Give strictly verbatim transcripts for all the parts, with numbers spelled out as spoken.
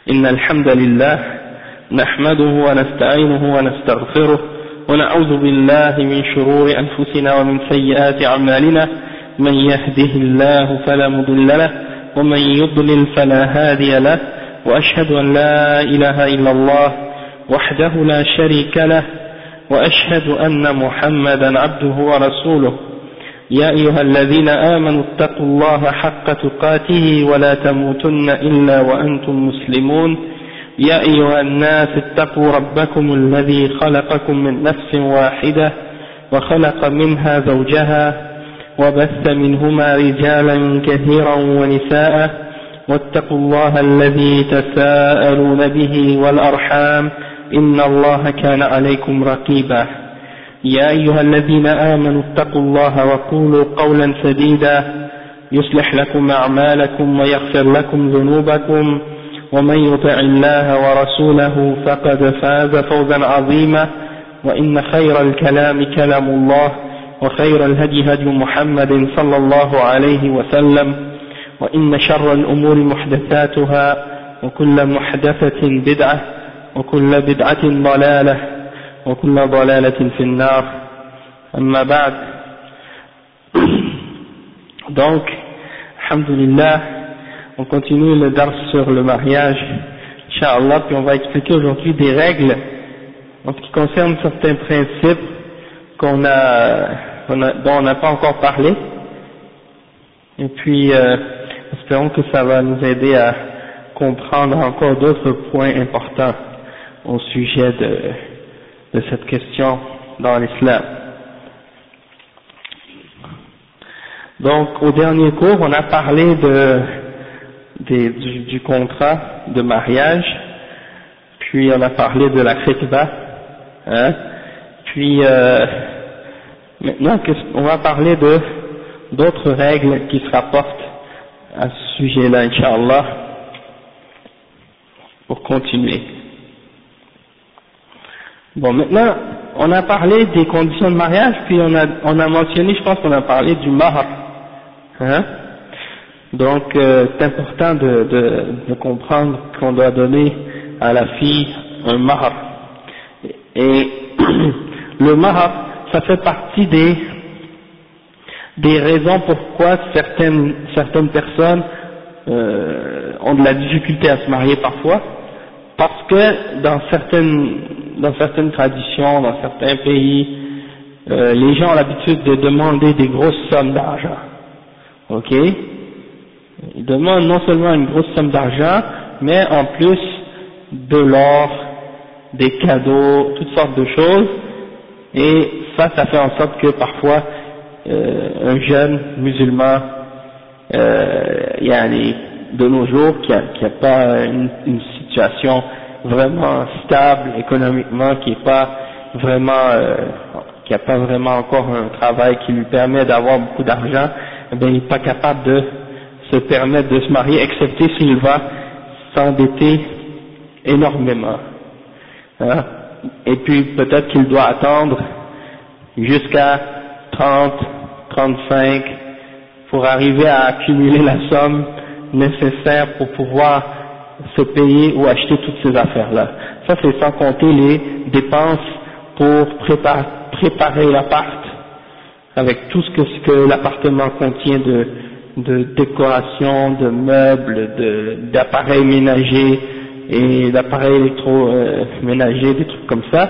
إن الحمد لله نحمده ونستعينه ونستغفره ونعوذ بالله من شرور أنفسنا ومن سيئات أعمالنا من يهده الله فلا مضل له ومن يضلل فلا هادي له وأشهد أن لا إله إلا الله وحده لا شريك له وأشهد أن محمدا عبده ورسوله يا أيها الذين آمنوا اتقوا الله حق تقاته ولا تموتن إلا وأنتم مسلمون يا أيها الناس اتقوا ربكم الذي خلقكم من نفس واحدة وخلق منها زوجها وبث منهما رجالا كثيرا ونساء واتقوا الله الذي تساءلون به والأرحام إن الله كان عليكم رقيبا يا أيها الذين آمنوا اتقوا الله وقولوا قولا سديدا يصلح لكم أعمالكم ويغفر لكم ذنوبكم ومن يطع الله ورسوله فقد فاز فوزا عظيما وإن خير الكلام كلام الله وخير الهدي هدي محمد صلى الله عليه وسلم وإن شر الأمور محدثاتها وكل محدثة بدعة وكل بدعة ضلالة وكل ضلالة في النار أما بعد. Donc, alhamdulillah, on continue le dars sur le mariage, Inch'Allah, puis on va expliquer aujourd'hui des règles en ce qui concerne certains principes qu'on a, on a dont on n'a pas encore parlé, et puis euh, espérons que ça va nous aider à comprendre encore d'autres points importants au sujet de, de cette question dans l'islam. Donc au dernier cours on a parlé de, de, du, du contrat de mariage, puis on a parlé de la khitba, hein, puis euh, maintenant on va parler de d'autres règles qui se rapportent à ce sujet-là, Inch'Allah, pour continuer. Bon, maintenant, on a parlé des conditions de mariage, puis on a, on a mentionné, je pense qu'on a parlé du mahar, hein. Donc, euh, c'est important de, de, de comprendre qu'on doit donner à la fille un mahar. Et le mahar, ça fait partie des, des raisons pourquoi certaines, certaines personnes euh, ont de la difficulté à se marier parfois, parce que dans certaines, dans certaines traditions, dans certains pays, euh, les gens ont l'habitude de demander des grosses sommes d'argent. Ok? Ils demandent non seulement une grosse somme d'argent, mais en plus de l'or, des cadeaux, toutes sortes de choses, et ça, ça fait en sorte que parfois euh, un jeune musulman, euh, yani, de nos jours, qui a, qui a pas une, une situation vraiment stable économiquement, qui est pas vraiment, euh, qui a pas vraiment encore un travail qui lui permet d'avoir beaucoup d'argent, eh bien, il n'est pas capable de se permettre de se marier, excepté s'il va s'endetter énormément. Hein? Et puis peut-être qu'il doit attendre jusqu'à trente, trente-cinq pour arriver à accumuler la somme nécessaire pour pouvoir se payer ou acheter toutes ces affaires-là. Ça, c'est sans compter les dépenses pour préparer, préparer l'appart, avec tout ce que, ce que l'appartement contient de, de décoration, de meubles, de, d'appareils ménagers et d'appareils électroménagers, des trucs comme ça.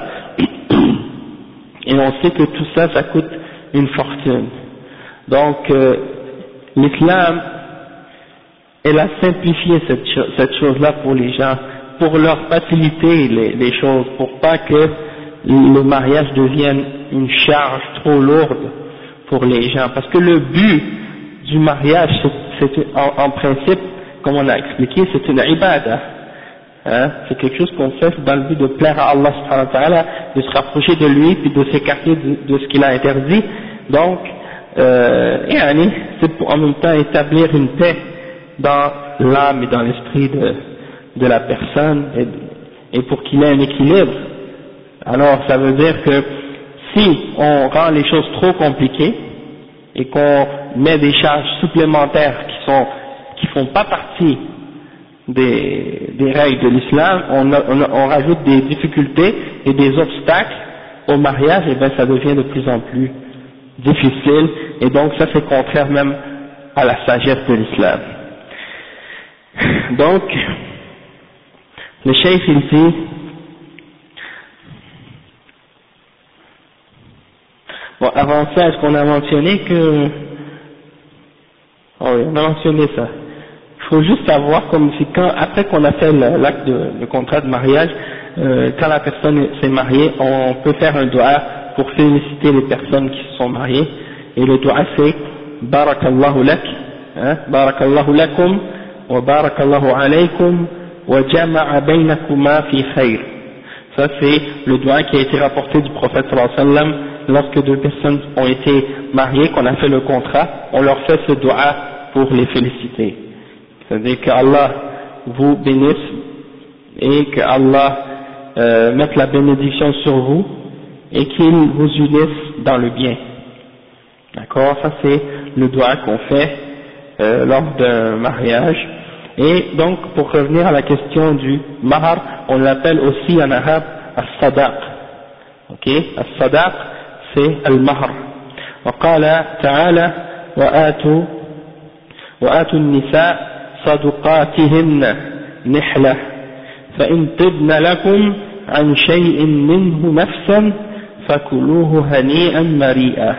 Et on sait que tout ça, ça coûte une fortune. Donc, euh, l'islam, elle a simplifié cette, cho cette chose-là pour les gens, pour leur faciliter les, les choses, pour pas que le mariage devienne une charge trop lourde pour les gens. Parce que le but du mariage, c'est en, en principe, comme on a expliqué, c'est une ibadah. Hein, c'est quelque chose qu'on fait dans le but de plaire à Allah subhanahu wa ta'ala, de se rapprocher de lui, puis de s'écarter de, de ce qu'il a interdit. Donc, euh, yani, c'est pour en même temps établir une paix dans l'âme et dans l'esprit de, de la personne, et, et pour qu'il ait un équilibre. Alors ça veut dire que si on rend les choses trop compliquées et qu'on met des charges supplémentaires qui sont qui font pas partie des, des règles de l'islam, on, on, on rajoute des difficultés et des obstacles au mariage, et bien ça devient de plus en plus difficile, et donc ça c'est contraire même à la sagesse de l'islam. Donc, le cheikh il dit, bon avant ça, est-ce qu'on a mentionné que, oh oui, on a mentionné ça. Il faut juste savoir comme si quand, après qu'on a fait l'acte de, le contrat de mariage, euh, quand la personne s'est mariée, on peut faire un dua pour féliciter les personnes qui se sont mariées, et le dua c'est Barakallahu lak, hein, Barakallahu lakum, wa Barakallahu alaykum, wa jama'a baynakuma fi khayr. Ça c'est le dua qui a été rapporté du prophète sallallahu alayhi wa sallam lorsque deux personnes ont été mariées, qu'on a fait le contrat, on leur fait ce dua pour les féliciter. C'est-à-dire que Allah vous bénisse et que Allah euh, mette la bénédiction sur vous et qu'il vous unisse dans le bien. D'accord, ça c'est le dua qu'on fait euh, lors d'un mariage. Et donc pour revenir à la question du mahar, on l'appelle aussi en arabe as-sadaq. Ok, as-sadaq c'est al-mahar. وقال تعالى وآتوا وآتوا النساء صدقاتهن نحلة فإن طبن لكم عن شيء منه نفسا فكلوه هنيئا مريئا.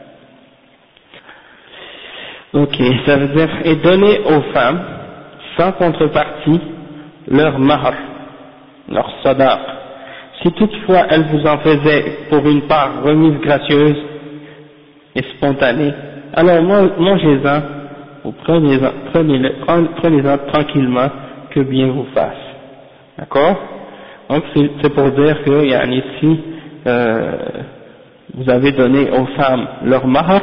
Ok, ça veut dire et donner aux femmes sans contrepartie leur mahar, leur sadaq. Si toutefois elles vous en faisaient pour une part remise gracieuse et spontanée, alors mangez-en ou prenez-en prenez prenez tranquillement, que bien vous fasse. D'accord? Donc c'est pour dire que yani, si euh, vous avez donné aux femmes leur mahar,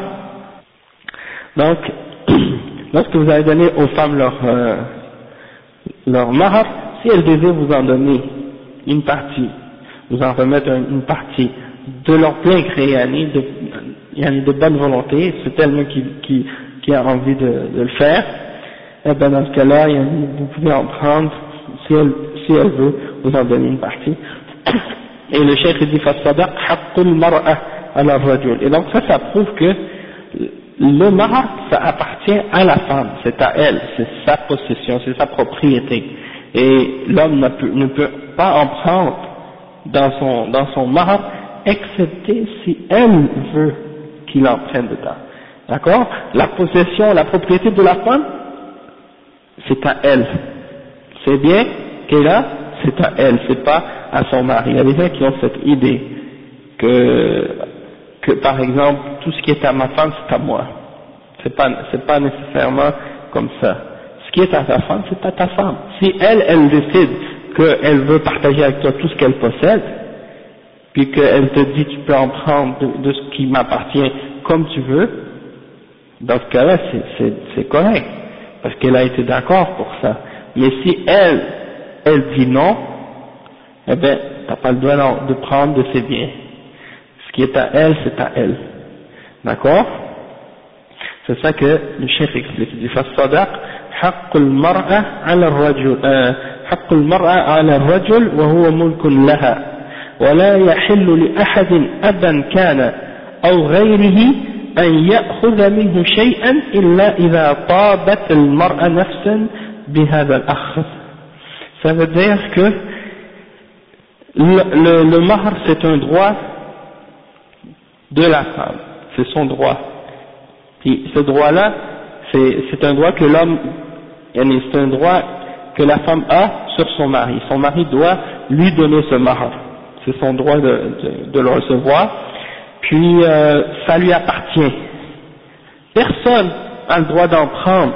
donc lorsque vous avez donné aux femmes leur, euh, leur mahar, si elles désirent vous en donner une partie, vous en remettre une partie de leur plein gré, yani, de, yani, de bonne volonté, c'est elle qui, qui, qui a envie de, de le faire, et ben dans ce cas-là, yani, vous pouvez en prendre si elle, si elle veut vous en donner une partie. Et le cheikh dit فَالصَّدَقْ حَقُّ الْمَرْأَةِ عَلَى الرَّجُلِ. Et donc ça, ça prouve que le mahar, ça appartient à la femme, c'est à elle, c'est sa possession, c'est sa propriété. Et l'homme ne peut, ne peut pas en prendre dans son, dans son mahar, excepté si elle veut qu'il en prenne dedans. D'accord? La possession, la propriété de la femme, c'est à elle. C'est bien qu'elle a, c'est à elle, c'est pas à son mari. Il y a des gens qui ont cette idée que, que par exemple, tout ce qui est à ma femme, c'est à moi. C'est pas, c'est pas nécessairement comme ça. Ce qui est à ta femme, c'est à ta femme. Si elle, elle décide qu'elle veut partager avec toi tout ce qu'elle possède, puis qu'elle te dit tu peux en prendre de, de ce qui m'appartient comme tu veux, dans ce cas-là, c'est correct, parce qu'elle a été d'accord pour ça. Mais si elle, elle dit non, eh bien, t'as pas le droit de prendre de ses biens. Ce qui est à elle, c'est à elle. D'accord? C'est ça que le chef explique. Il dit فالصداق حق المرأة على الرجل حق المرأة على الرجل وهو ملك لها ولا يحل لأحد أبا كان أو غيره أن يأخذ منه شيئا إلا إذا طابت المرأة نفسا بهذا الأخذ. Ça veut dire que le, le, le mahar c'est un droit de la femme, c'est son droit. Puis ce droit-là, c'est un droit que l'homme, c'est un droit que la femme a sur son mari. Son mari doit lui donner ce mahar. C'est son droit de, de, de le recevoir. Puis euh, ça lui appartient. Personne n'a le droit d'en prendre.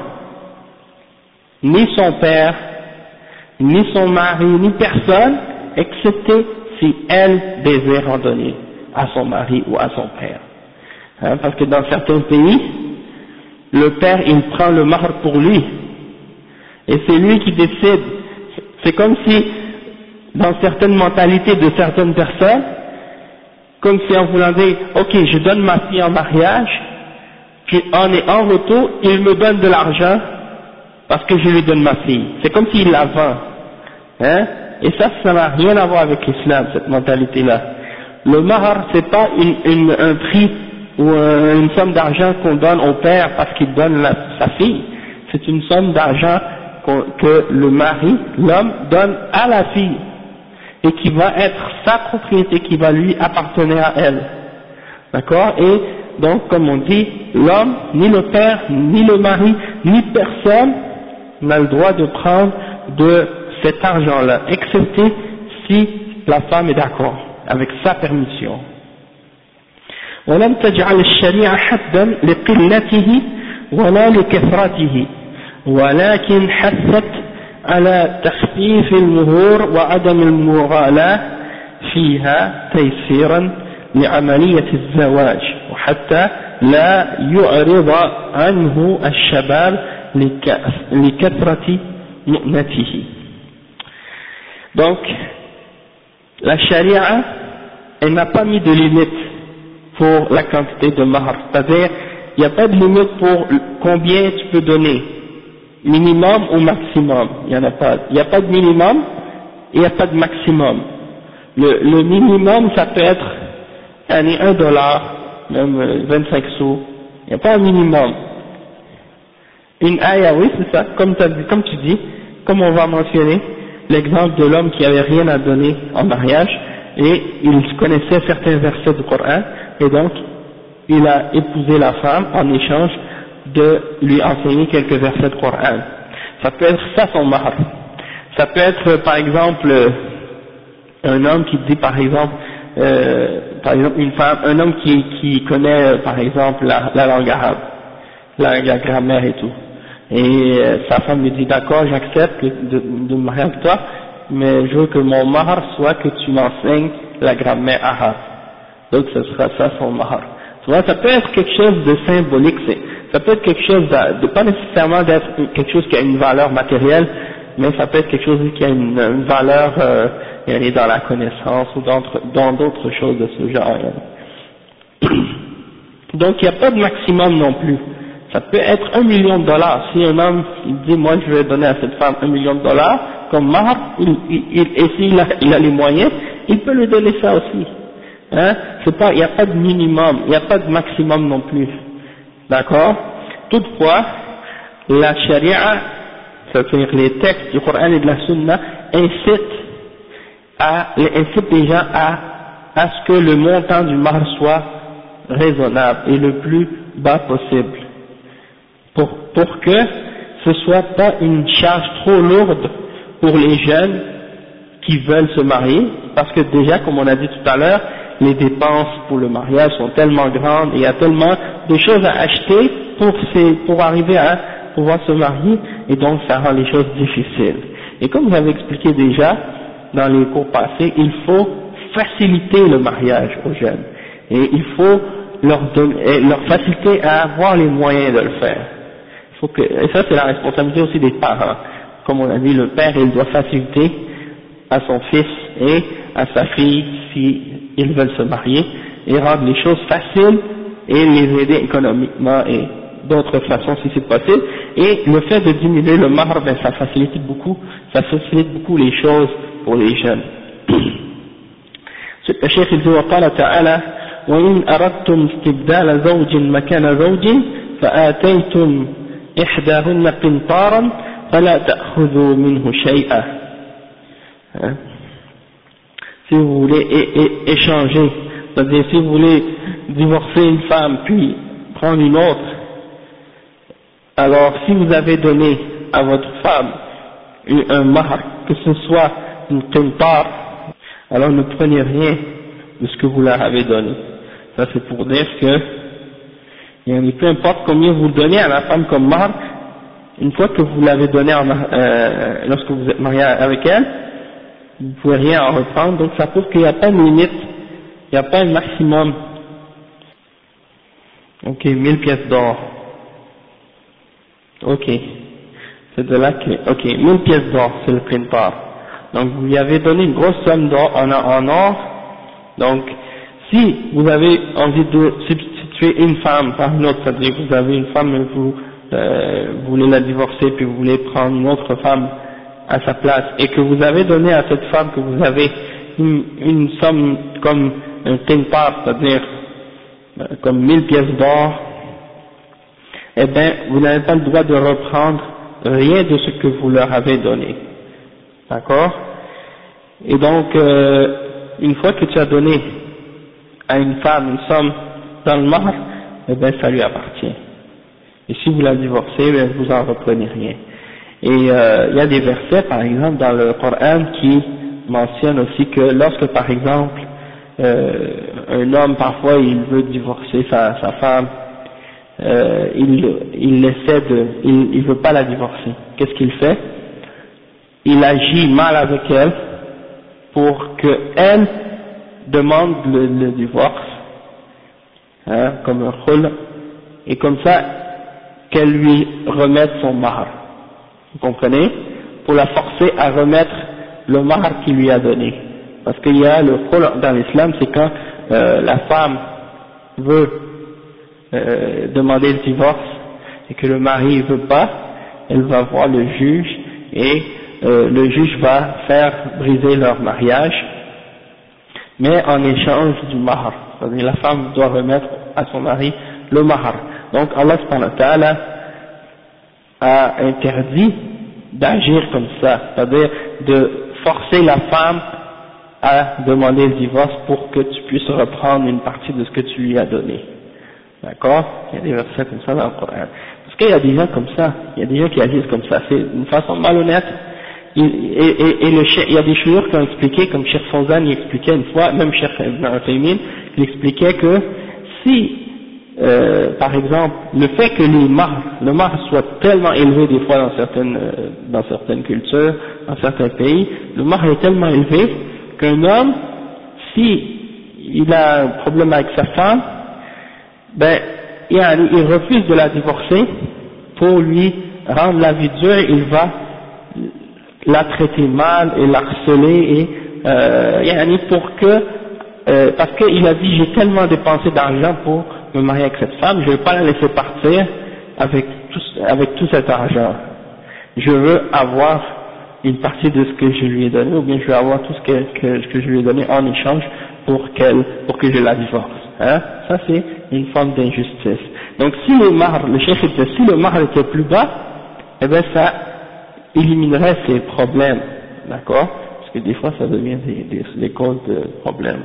Ni son père, ni son mari, ni personne, excepté si elle désire en donner à son mari ou à son père. Hein, parce que dans certains pays, le père il prend le mahar pour lui, et c'est lui qui décide. C'est comme si, dans certaines mentalités de certaines personnes, comme si on voulant dire, ok, je donne ma fille en mariage, puis en, en retour, il me donne de l'argent parce que je lui donne ma fille. C'est comme s'il la vend. Hein? Et ça, ça n'a rien à voir avec l'islam, cette mentalité-là. Le mahar, c'est pas une, une, un prix ou un, une somme d'argent qu'on donne au père parce qu'il donne la, sa fille. C'est une somme d'argent que le mari, l'homme, donne à la fille et qui va être sa propriété, qui va lui appartenir à elle. D'accord? Et donc, comme on dit, l'homme, ni le père, ni le mari, ni personne n'a le droit de prendre de cet argent-là, excepté si la femme est d'accord, avec sa permission. ولم تجعل الشريعة حدا لقلته ولا لكثرته ولكن حثت على تخفيف المهور وعدم المغالاة فيها تيسيرا لعملية الزواج وحتى لا يعرض عنه الشباب لكثرة مؤنته. Donc la charia, elle n'a pas mis de limite pour la quantité de mahar, c'est-à-dire il n'y a pas de limite pour combien tu peux donner, minimum ou maximum, il n'y en a pas, il n'y a pas de minimum et il n'y a pas de maximum. Le, le minimum ça peut être un dollar, même vingt-cinq sous, il n'y a pas un minimum. Une aya, oui c'est ça, comme, comme tu dis, comme on va mentionner l'exemple de l'homme qui avait rien à donner en mariage et il connaissait certains versets du Coran et donc il a épousé la femme en échange de lui enseigner quelques versets du Coran. Ça peut être ça son mahar. Ça peut être par exemple un homme qui dit par exemple, euh, par exemple une femme, un homme qui, qui connaît par exemple la, la langue arabe, la, la grammaire et tout. Et euh, sa femme lui dit d'accord, j'accepte de, de me marier avec toi, mais je veux que mon mahar soit que tu m'enseignes la grammaire arabe. Donc ce sera ça son mahar. Tu vois, ça peut être quelque chose de symbolique, ça peut être quelque chose de, de pas nécessairement d'être quelque chose qui a une valeur matérielle, mais ça peut être quelque chose qui a une, une valeur euh, dans la connaissance ou dans, dans d'autres choses de ce genre. Donc il n'y a pas de maximum non plus. Ça peut être un million de dollars. Si un homme il dit moi je vais donner à cette femme un million de dollars comme mahar, il, il, il, et s'il a, il a les moyens, il peut lui donner ça aussi. Hein? C'est pas, il n'y a pas de minimum, il n'y a pas de maximum non plus. D'accord? Toutefois, la charia, c'est-à-dire les textes du Coran et de la Sunna, incitent à, incitent les gens à, à ce que le montant du mahar soit raisonnable et le plus bas possible. Pour, pour que ce soit pas une charge trop lourde pour les jeunes qui veulent se marier, parce que déjà, comme on a dit tout à l'heure, les dépenses pour le mariage sont tellement grandes et il y a tellement de choses à acheter pour, ces, pour arriver à pouvoir se marier, et donc ça rend les choses difficiles. Et comme j'avais expliqué déjà dans les cours passés, il faut faciliter le mariage aux jeunes, et il faut leur, donner, leur faciliter à avoir les moyens de le faire. Faut que, et ça c'est la responsabilité aussi des parents. Comme on a dit, le père il doit faciliter à son fils et à sa fille si ils veulent se marier et rendre les choses faciles et les aider économiquement et d'autres façons si c'est possible. Et le fait de diminuer le mahar, ben, ça facilite beaucoup, ça facilite beaucoup les choses pour les jeunes. Le Cheikh il dit وقال تعالى وإن أردتم استبدال زوج مكان زوج فآتيتم إحداهن قنطارا فلا تأخذوا منه شيئا. Si vous voulez é é échanger, c'est-à-dire si vous voulez divorcer une femme puis prendre une autre, alors si vous avez donné à votre femme un mahar, que ce soit une qintar, alors ne prenez rien de ce que vous leur avez donné. Ça c'est pour dire que et peu importe combien vous donnez à la femme comme mahar, une fois que vous l'avez donné en, euh, lorsque vous êtes marié avec elle, vous ne pouvez rien en reprendre, donc ça prouve qu'il n'y a pas de limite, il n'y a pas un maximum. Ok, mille pièces d'or. Ok, c'est de là que, ok, mille pièces d'or, c'est le qintar. Donc vous lui avez donné une grosse somme d'or en, en or, donc si vous avez envie de substituer une femme par une autre, c'est-à-dire que vous avez une femme et vous euh, vous voulez la divorcer puis vous voulez prendre une autre femme à sa place et que vous avez donné à cette femme que vous avez une, une somme comme un tintar, c'est-à-dire euh, comme mille pièces d'or, eh bien vous n'avez pas le droit de reprendre rien de ce que vous leur avez donné, d'accord? Et donc euh, une fois que tu as donné à une femme une somme dans le mahr, eh bien ça lui appartient. Et si vous la divorcez, bien, vous en reprenez rien. Et euh, il y a des versets, par exemple, dans le Coran qui mentionnent aussi que lorsque, par exemple, euh, un homme, parfois, il veut divorcer sa, sa femme, euh, il, il essaie de, il, il veut pas la divorcer. Qu'est-ce qu'il fait? Il agit mal avec elle pour que elle demande le, le divorce, hein, comme un khul, et comme ça, qu'elle lui remette son mahr. Vous comprenez? Pour la forcer à remettre le mahr qu'il lui a donné. Parce qu'il y a le khul dans l'islam, c'est quand euh, la femme veut euh, demander le divorce et que le mari ne veut pas, elle va voir le juge et euh, le juge va faire briser leur mariage, mais en échange du mahr. C'est-à-dire la femme doit remettre à son mari le mahr. Donc Allah subhanahu wa ta'ala a interdit d'agir comme ça, c'est-à-dire de forcer la femme à demander le divorce pour que tu puisses reprendre une partie de ce que tu lui as donné. D'accord? Il y a des versets comme ça dans le Coran. Parce qu'il y a des gens comme ça, il y a des gens qui agissent comme ça, c'est une façon malhonnête. Et, et, et le, il y a des chouïrs qui ont expliqué, comme Cheikh Fawzan il expliquait une fois, même Cheikh Ibn Uthaymin, il expliquait que si Euh, par exemple, le fait que les mahrs, le mahr soit tellement élevé des fois dans certaines, euh, dans certaines cultures, dans certains pays, le mahr est tellement élevé qu'un homme, si il a un problème avec sa femme, ben, il, a, il refuse de la divorcer pour lui rendre la vie dure, il va la traiter mal et la harceler et euh, pour que, euh, parce qu'il a dit j'ai tellement dépensé d'argent pour me marier avec cette femme, je ne vais pas la laisser partir avec tout, avec tout cet argent. Je veux avoir une partie de ce que je lui ai donné, ou bien je veux avoir tout ce que, que, que je lui ai donné en échange pour qu'elle, pour que je la divorce. Hein? Ça c'est une forme d'injustice. Donc si le mahr, le chef était, si le mahr était plus bas, eh bien ça éliminerait ces problèmes, d'accord? Parce que des fois ça devient des, des, des causes de problèmes.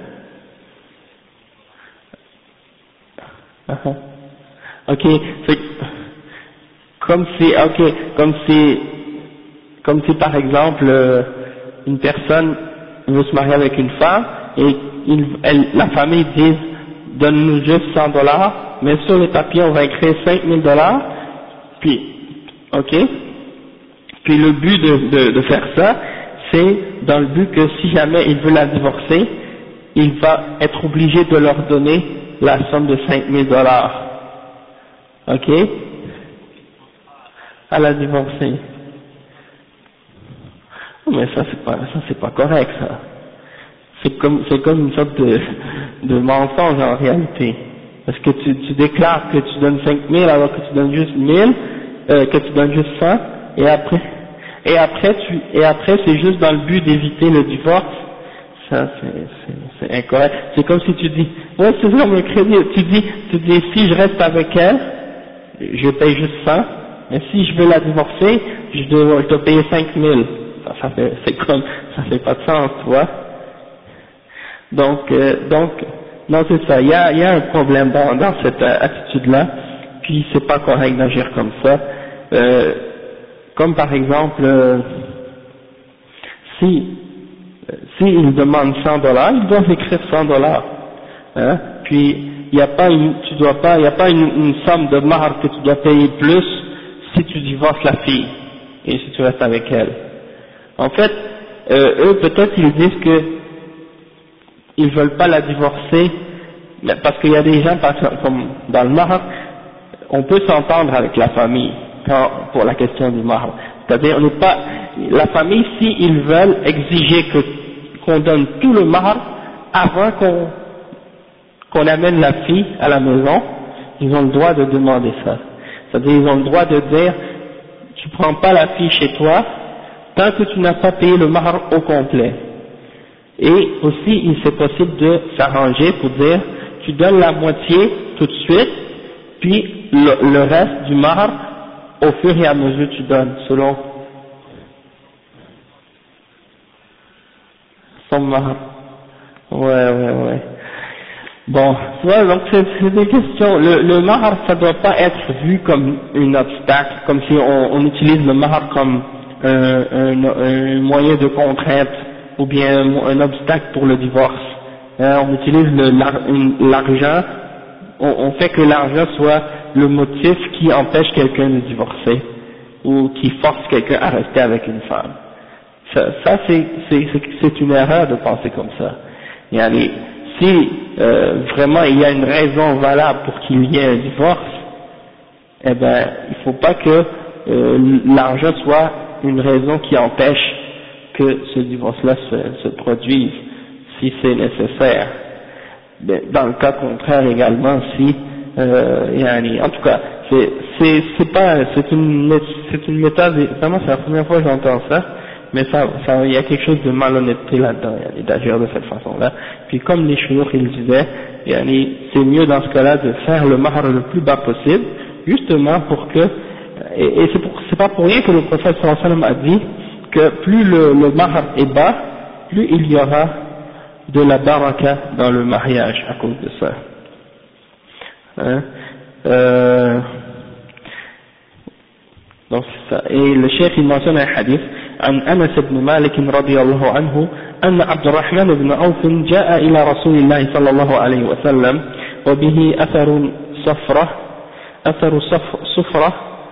Uh-huh. Ok, c'est comme si, ok, comme si, comme si par exemple euh, une personne veut se marier avec une femme et il, elle, la famille dit donne-nous juste cent dollars, mais sur les papiers on va écrire cinq mille dollars, puis, ok, puis le but de, de, de faire ça, c'est dans le but que si jamais il veut la divorcer, il va être obligé de leur donner la somme de cinq mille dollars, ok, à la divorcer. Mais ça c'est pas, ça c'est pas correct ça. C'est comme, c'est comme une sorte de, de mensonge en réalité. Parce que tu, tu déclares que tu donnes cinq mille alors que tu donnes juste mille, euh, que tu donnes juste cent, et après, et après tu, et après c'est juste dans le but d'éviter le divorce. Ça, c'est incorrect. C'est comme si tu dis, ouais, c'est ça mon crédit, tu dis, tu dis, si je reste avec elle, je paye juste cent, mais si je veux la divorcer, je dois, je dois payer cinq mille. Ça, ça fait, c'est comme, ça fait pas de sens, tu vois. Donc, euh, donc, non, c'est ça, il y a, il y a un problème dans, dans cette euh, attitude-là, puis c'est pas correct d'agir comme ça. Euh, comme par exemple, euh, si, s'ils demandent cent dollars, ils doivent écrire cent dollars, hein, puis il n'y a pas une, tu dois pas, il n'y a pas une, une somme de mahr que tu dois payer plus si tu divorces la fille, et si tu restes avec elle. En fait, euh, eux peut-être ils disent que ils veulent pas la divorcer, parce qu'il y a des gens, comme dans le mahr, on peut s'entendre avec la famille quand, pour la question du mahr. C'est-à-dire, on n'est pas, la famille, si ils veulent exiger que, qu'on donne tout le mahr avant qu'on, qu'on amène la fille à la maison, ils ont le droit de demander ça. C'est-à-dire ils ont le droit de dire tu prends pas la fille chez toi tant que tu n'as pas payé le mahar au complet. Et aussi il c'est possible de s'arranger pour dire tu donnes la moitié tout de suite, puis le, le reste du mahar au fur et à mesure tu donnes selon son mahar. Ouais, ouais, ouais. Bon, tu vois, donc c'est, c'est des questions. Le, le mahar, ça doit pas être vu comme un obstacle, comme si on, on utilise le mahar comme un, un, un moyen de contrainte ou bien un, un obstacle pour le divorce. Hein, on utilise le, l'ar, une, l'argent, on, on fait que l'argent soit le motif qui empêche quelqu'un de divorcer ou qui force quelqu'un à rester avec une femme. Ça, ça c'est, c'est, c'est, c'est une erreur de penser comme ça. Il y a les, si euh, vraiment il y a une raison valable pour qu'il y ait un divorce, eh ben il ne faut pas que euh, l'argent soit une raison qui empêche que ce divorce-là se, se produise, si c'est nécessaire. Dans le cas contraire également, si euh, en tout cas, c'est c'est c'est pas c'est une c'est une méthode, vraiment c'est la première fois que j'entends ça. Mais ça, ça, il y a quelque chose de malhonnêteté là-dedans, d'agir de cette façon-là. Puis comme les chouïrs, ils disaient, c'est mieux dans ce cas-là de faire le mahar le plus bas possible, justement pour que, et, et c'est, pour, c'est pas pour rien que le prophète sallallahu alayhi wa sallam a dit que plus le, le mahar est bas, plus il y aura de la baraka dans le mariage à cause de ça. Hein? Euh, donc c'est ça. Et le cheikh il mentionne un hadith عن أنس بن مالك رضي الله عنه أن عبد الرحمن بن عوف جاء إلى رسول الله صلى الله عليه وسلم وبه أثر صفرة أثر صفرة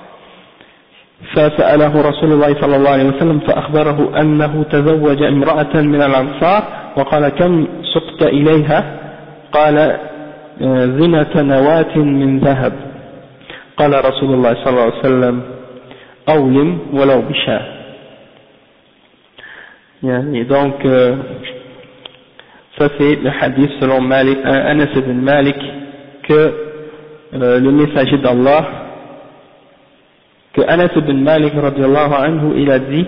فسأله رسول الله صلى الله عليه وسلم فأخبره أنه تزوج امرأة من الأنصار وقال كم سقت إليها قال زنة نواة من ذهب قال رسول الله صلى الله عليه وسلم أولم ولو بشاة. Et donc, euh, ça c'est le hadith selon Malik, Anas ibn Malik, que euh, le messager d'Allah, que Anas ibn Malik radiallahu anhu, il a dit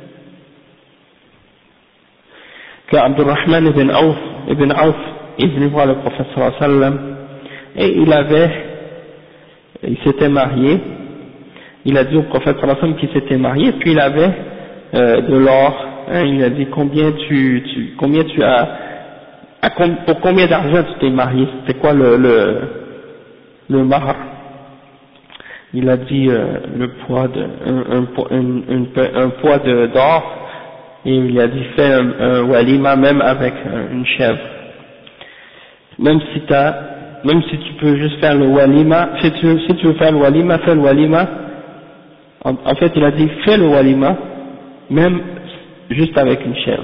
que Abdurrahman ibn Auf, ibn Auf est venu voir le prophète sallallahu alayhi wa sallam, et il avait, il s'était marié, il a dit au prophète sallallahu alayhi wa sallam qu'il s'était marié, puis il avait euh, de l'or. Hein, il a dit combien tu, tu combien tu as, à, pour combien d'argent tu t'es marié, c'était quoi le le, le mahar. Il a dit euh, le poids de un, un, un, un poids de d'or, et il a dit fais un, un walima même avec une chèvre. Même si t'as, même si tu peux juste faire le walima, si tu si tu veux faire le walima, fais le walima. En, en fait, il a dit fais le walima même juste avec une chèvre.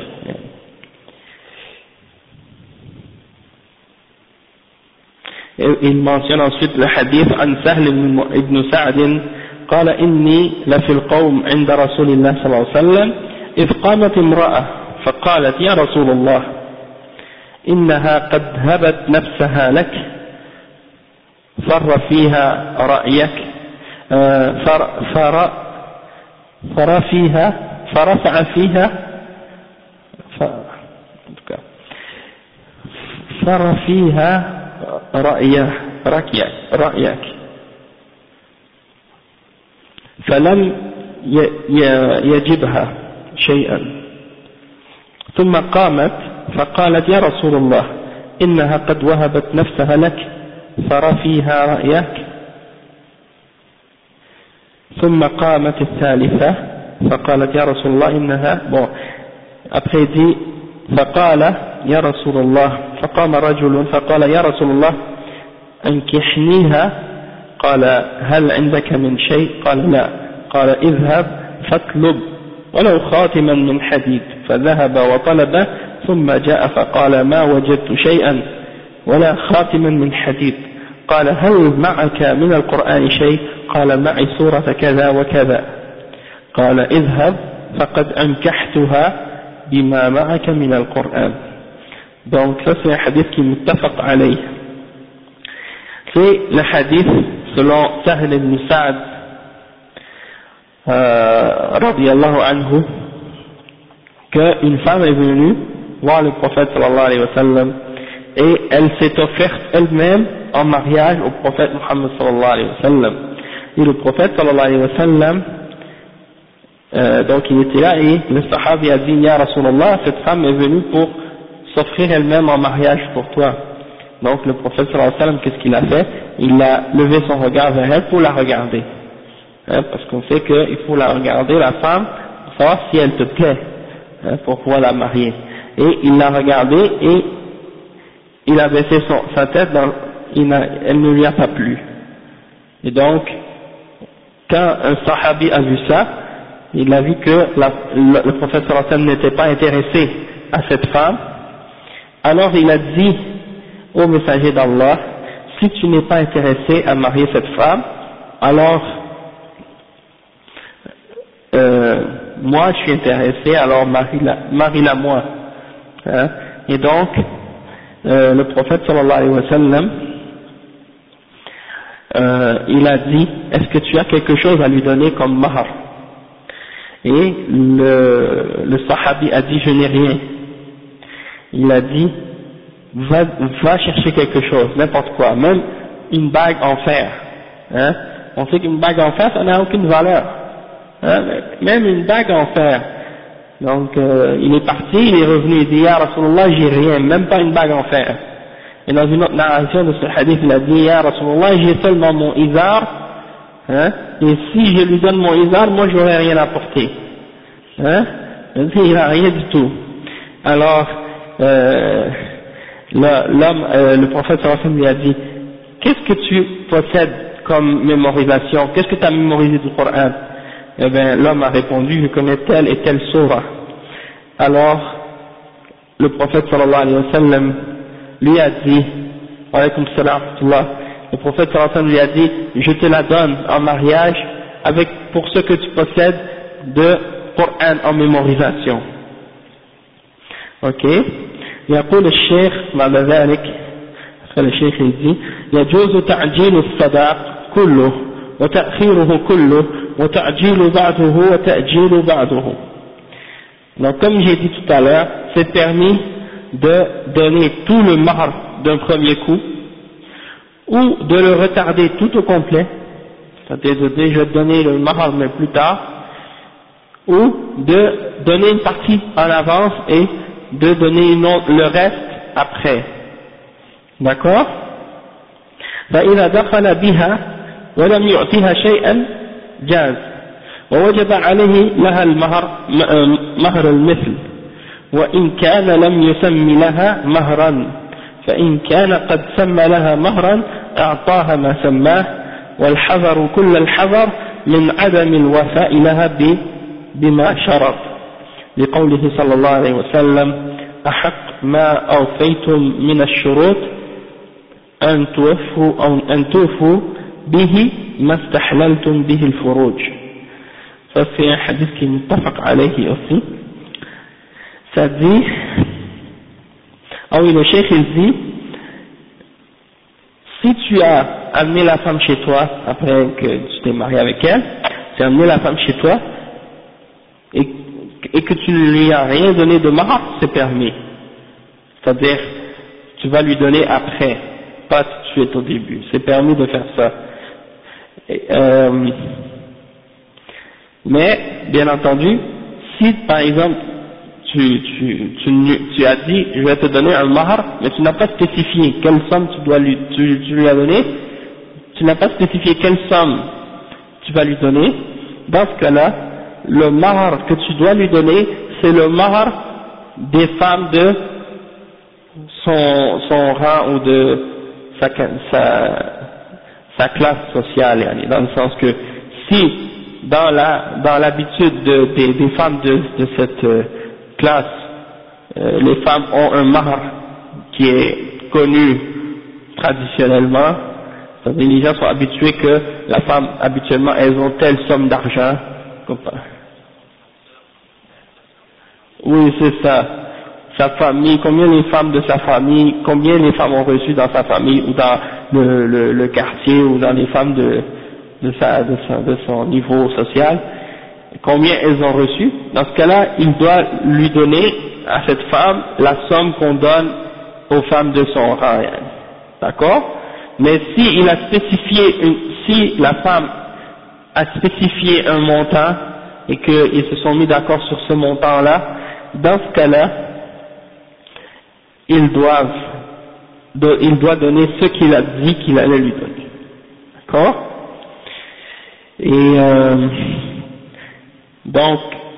Et il mentionne ensuite le hadith عن سهل بن سعد قال إني لفي القوم عند رسول الله صلى الله عليه وسلم إذ قامت امرأة فقالت يا رسول الله إنها قد هبت نفسها لك فر فيها رأيك فر فر فر فيها فرفع فيها فر فيها رأيه رأيك رأيك فلم يجبها شيئا ثم قامت فقالت يا رسول الله إنها قد وهبت نفسها لك فر فيها رأيك ثم قامت الثالثة فقالت يا رسول الله إنها bon après dit فقال يا رسول الله فقام رجل فقال يا رسول الله أنكحنيها قال هل عندك من شيء قال لا قال اذهب فاطلب ولو خاتما من حديد فذهب وطلب ثم جاء فقال ما وجدت شيئا ولا خاتما من حديد قال هل معك من القرآن شيء قال معي سورة كذا وكذا قال اذهب فقد أنكحتها بما معك من القرآن. Donc ça c'est un hadith qui est muttafaq alayh. C'est le hadith selon Sahl ibn Sa'd, euh, radiyallahu anhu, qu'une femme est venue voir le prophète sallallahu alayhi wa sallam et elle s'est offerte elle-même en mariage au prophète Muhammad sallallahu alayhi wa sallam. Et le prophète sallallahu alayhi wa sallam, euh, donc il était là et le sahabi a dit, Ya Rasulallah, cette femme est venue pour s'offrir elle-même en mariage pour toi. Donc le prophète sallallahu alayhi wa sallam, qu'est-ce qu'il a fait? Il a levé son regard vers elle pour la regarder. Hein, parce qu'on sait qu'il faut la regarder, la femme, pour savoir si elle te plaît, hein, pour pouvoir la marier. Et il l'a regardée et il a baissé son, sa tête, dans, il a, elle ne lui a pas plu. Et donc, quand un sahabi a vu ça, il a vu que la, le, le prophète sallallahu alayhi wa sallam n'était pas intéressé à cette femme, alors il a dit au messager d'Allah, si tu n'es pas intéressé à marier cette femme, alors euh, moi je suis intéressé, alors marie-la, marie-la moi. Hein? Et donc, euh, le prophète sallallahu alayhi wa sallam, euh, il a dit, est-ce que tu as quelque chose à lui donner comme mahar? Et le, le sahabi a dit, je n'ai rien. Il a dit, va, va chercher quelque chose, n'importe quoi, même une bague en fer. Hein? On sait qu'une bague en fer, ça n'a aucune valeur. Hein? Même une bague en fer. Donc, euh, il est parti, il est revenu, il dit, Ya Rasulallah, j'ai rien, même pas une bague en fer. Et dans une autre narration de ce hadith, il a dit, Ya Rasulallah, j'ai seulement mon izar, hein, et si je lui donne mon izar, moi je n'aurai rien à porter. Hein? Il n'a rien du tout. Alors, euh, l'homme, euh, le prophète sallallahu alayhi wa sallam lui a dit, qu'est-ce que tu possèdes comme mémorisation? Qu'est-ce que tu as mémorisé du Coran? Eh bien, l'homme a répondu, je connais telle et telle sourate. Alors, le prophète sallallahu alayhi wa sallam lui a dit, wa alaykum salam wa rahmatullah, le prophète sallallahu alayhi wa sallam lui a dit, je te la donne en mariage avec, pour ce que tu possèdes de Coran en mémorisation. Ok? يقول الشيخ بعد ذلك الشيخ يقول يجوز تعجيل الصداق كله وتأخيره كله وتعجيل بعضه وتأجيل بعضه. Donc comme j'ai dit tout à l'heure, c'est permis de donner tout le mahr d'un premier coup ou de le retarder tout au complet, c'est-à-dire de déjà donner le mahr mais plus tard, ou de donner une partie en avance et de donner une autre, le reste après. D'accord? فإذا دخل بها ولم يعطيها شيئا جاز ووجب عليه لها المهر مهر المثل وإن كان لم يسمي لها مهرا فإن كان قد سمى لها مهرا أعطاها ما سماه والحذر كل الحذر من عدم الوفاء لها بما شرط لقوله صلى الله عليه وسلم أحق ما أوفيتم من الشروط أن توفوا أو أن توفوا به ما استحللتم به الفروج. Ça c'est un hadith qui est muttafaq alayhi aussi. Ça dit, ah oui, le cheikh il dit, si tu as amené la femme chez toi après que tu t'es marié avec elle, tu as amené la femme chez toi et, et que tu ne lui as rien donné de mahar, c'est permis. C'est-à-dire, tu vas lui donner après, pas tout de suite au début. C'est permis de faire ça. Et, euh, mais, bien entendu, si par exemple, tu, tu, tu, tu as dit, je vais te donner un mahar, mais tu n'as pas spécifié quelle somme tu dois lui, tu, tu lui as donné, tu n'as pas spécifié quelle somme tu vas lui donner, dans ce cas-là, le mahar que tu dois lui donner, c'est le mahar des femmes de son, son rang ou de sa, sa, sa classe sociale, dans le sens que si dans la dans l'habitude de, des, des femmes de, de cette euh, classe, euh, les femmes ont un mahar qui est connu traditionnellement, c'est-à-dire les gens sont habitués que la femme, habituellement, elles ont telle somme d'argent. Oui, c'est ça. sa famille, combien les femmes de sa famille, combien les femmes ont reçu dans sa famille ou dans le, le, le quartier ou dans les femmes de, de, sa, de, sa, de son niveau social, combien elles ont reçu. Dans ce cas-là, il doit lui donner à cette femme la somme qu'on donne aux femmes de son rang. D'accord? Mais si il a spécifié, une, si la femme a spécifié un montant et qu'ils se sont mis d'accord sur ce montant-là, dans ce cas-là, ils doivent, de, il doit donner ce qu'il a dit qu'il allait lui donner. D'accord? Et euh, donc,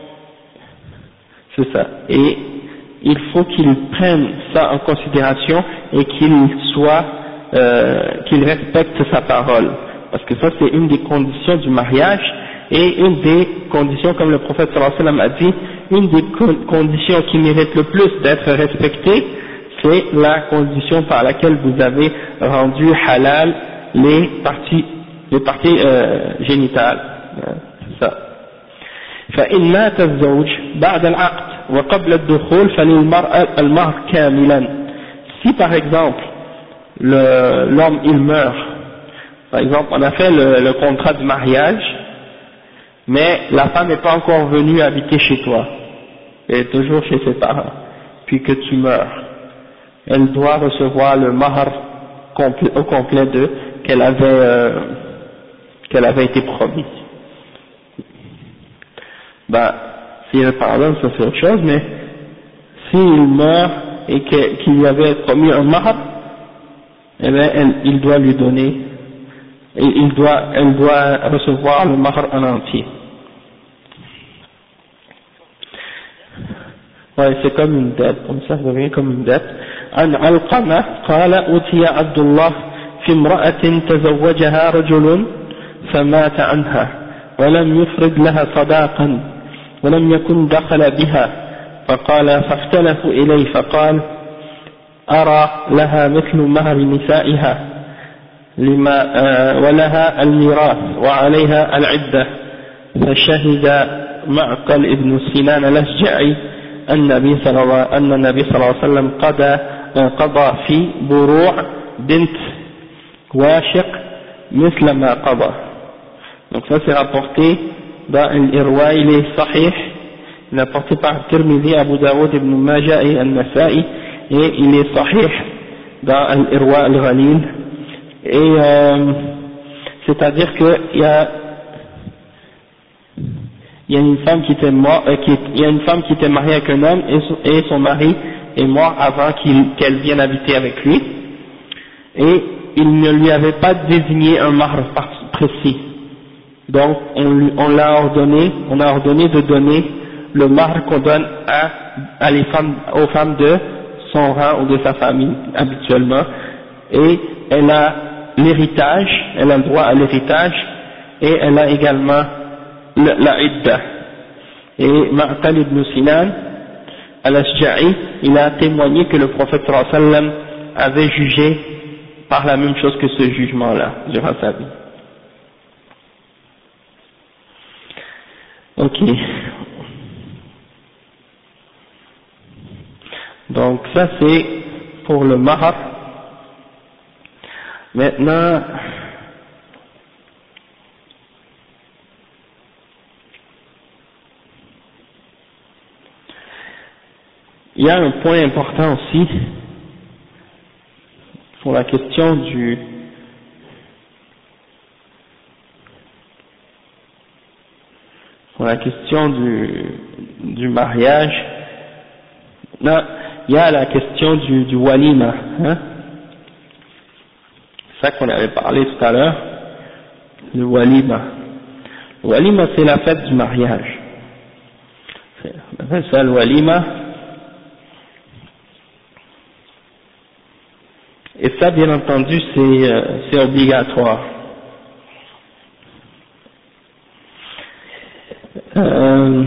c'est ça. Et il faut qu'il prenne ça en considération et qu'il soit, euh, qu'il respecte sa parole. Parce que ça, c'est une des conditions du mariage et une des conditions, comme le prophète sallallahu alayhi wa sallam a dit, une des conditions qui mérite le plus d'être respectée, c'est la condition par laquelle vous avez rendu halal les parties, les parties euh, génitales. C'est ça. فإن مات الزوج بعد العقد وقبل الدخول فللمرأة المهر كاملا. Si par exemple l'homme il meurt, par exemple on a fait le, le contrat du mariage, mais la femme n'est pas encore venue habiter chez toi, elle est toujours chez ses parents, puis que tu meurs, elle doit recevoir le mahar complet, au complet de qu'elle avait euh, qu'elle avait été promise. Ben, si elle pardonne, ça c'est autre chose, mais s'il meurt et qu'il lui avait promis un mahar, eh bien, elle, il doit lui donner, il doit, elle doit recevoir le mahar en entier. Ouais, c'est comme une dette, comme ça, ça devient comme une dette. عن علقمة قال أوتي عبد الله في امرأة تزوجها رجل فمات عنها ولم يفرض لها صداقا ولم يكن دخل بها فقال فاختلفوا إليه فقال أرى لها مثل مهر نسائها لما ولها الميراث وعليها العدة فشهد معقل ابن سنان الأشجعي النبي صلى الله أن النبي صلى الله عليه وسلم قضى قضى في بروع بنت واشق مثل ما قضى. Donc ça c'est rapporté dans l'Irwa, il est sahih, il est rapporté par Tirmidhi, Abu Daoud, Ibn Majah et Al-Nasa'i, et il est sahih dans l'Irwa al-Ghalil. Et euh, c'est-à-dire qu'il y a il y a une femme qui était morte, euh, qui, il y a une femme qui était mariée avec un homme et son, et son mari est mort avant qu'il, qu'elle vienne habiter avec lui, et il ne lui avait pas désigné un mahr précis. Donc on, lui, on l'a ordonné, on a ordonné de donner le mahr qu'on donne à, à les femmes, aux femmes de son rang ou de sa famille habituellement, et elle a l'héritage, elle a le droit à l'héritage, et elle a également la, la idda. Et Ma'qal ibn Sinan al-Ashja'i, il a témoigné que le prophète sallallahu alayhi wa sallam avait jugé par la même chose que ce jugement-là durant sa vie. Ok. Donc ça c'est pour le mahar. Maintenant, il y a un point important aussi pour la question du pour la question du, du mariage. Là, il y a la question du, du walima, hein? C'est ça qu'on avait parlé tout à l'heure, le walima. Le walima c'est la fête du mariage. On appelle ça le walima. Et ça, bien entendu, c'est euh, c'est obligatoire. Euh,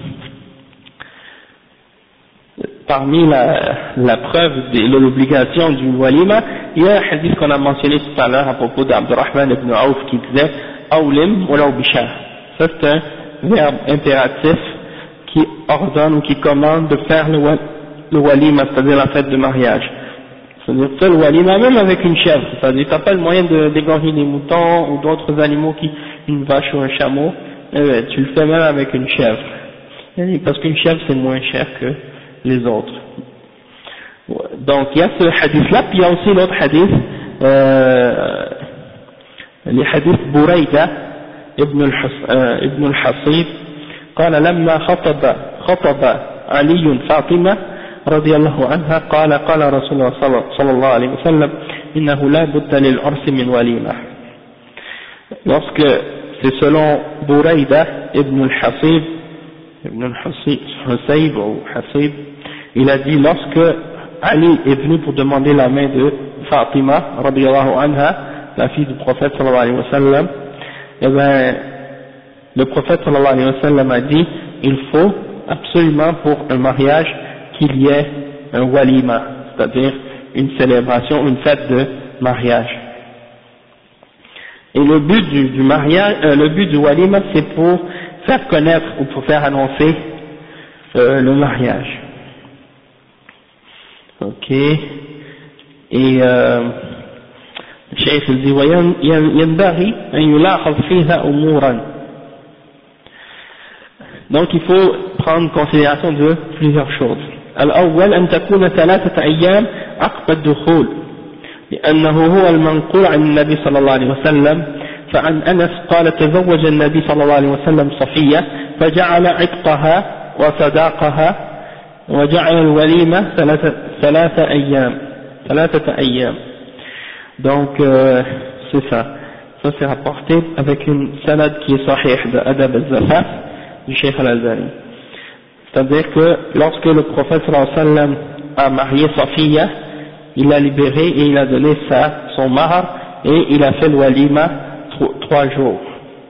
parmi la, la preuve de l'obligation du walima, il y a un hadith qu'on a mentionné tout à l'heure à propos d'Abdurrahman ibn Auf qui disait « Awlim walaw bishah ». Ça c'est un verbe impératif qui ordonne ou qui commande de faire le, le walima, c'est-à-dire la fête de mariage. C'est-à-dire seul walima, même avec une chèvre, c'est-à-dire t'as pas le moyen de d'égorger des moutons ou d'autres animaux, qui, une vache ou un chameau, eh, tu le fais même avec une chèvre. Parce qu'une chèvre c'est moins cher que les autres. Donc il y a ce hadith-là, puis il y a aussi l'autre hadith, euh, les hadiths Bouraïda ibn al-Hasib, قال لما خطب خطب علي فاطمة رضي الله عنها قال قال رسول الله صلى الله عليه وسلم إنه لا بد للعرس من وليمة. Lorsque c'est selon Bouraïda ibn al-Hasib, ibn al-Hasib ou Hasib, il a dit lorsque Ali est venu pour demander la main de Fatima radiyallahu anha, la fille du prophète sallallahu alayhi wa sallam, eh ben, le prophète sallallahu alayhi wa sallam a dit il faut absolument pour un mariage qu'il y ait un walima, c'est-à-dire une célébration, une fête de mariage. Et le but du, du mariage, euh, le but du walima, c'est pour faire connaître ou pour faire annoncer euh, le mariage. Ok. Et euh, الشيخ dit وينبغي أن يلاحظ فيها أمورا. Donc il faut prendre en considération de plusieurs choses. الأول أن تكون ثلاثة أيام عقب الدخول لأنه هو المنقول عن النبي صلى الله عليه وسلم. فعن أنس قال تزوج النبي صلى الله عليه وسلم صفية فجعل عتقها وصداقها وجعل الوليمة ثلاثة, ثلاثة أيام ثلاثة أيام. Donc euh, c'est ça, ça c'est rapporté avec une sanad qui est sahih de Adab al-Zafaf du Cheikh al-Albani. C'est-à-dire que lorsque le prophète sallallahu alayhi wa sallam a marié Safiya, il l'a libéré et il a donné sa, son mahar et il a fait le walima trois jours.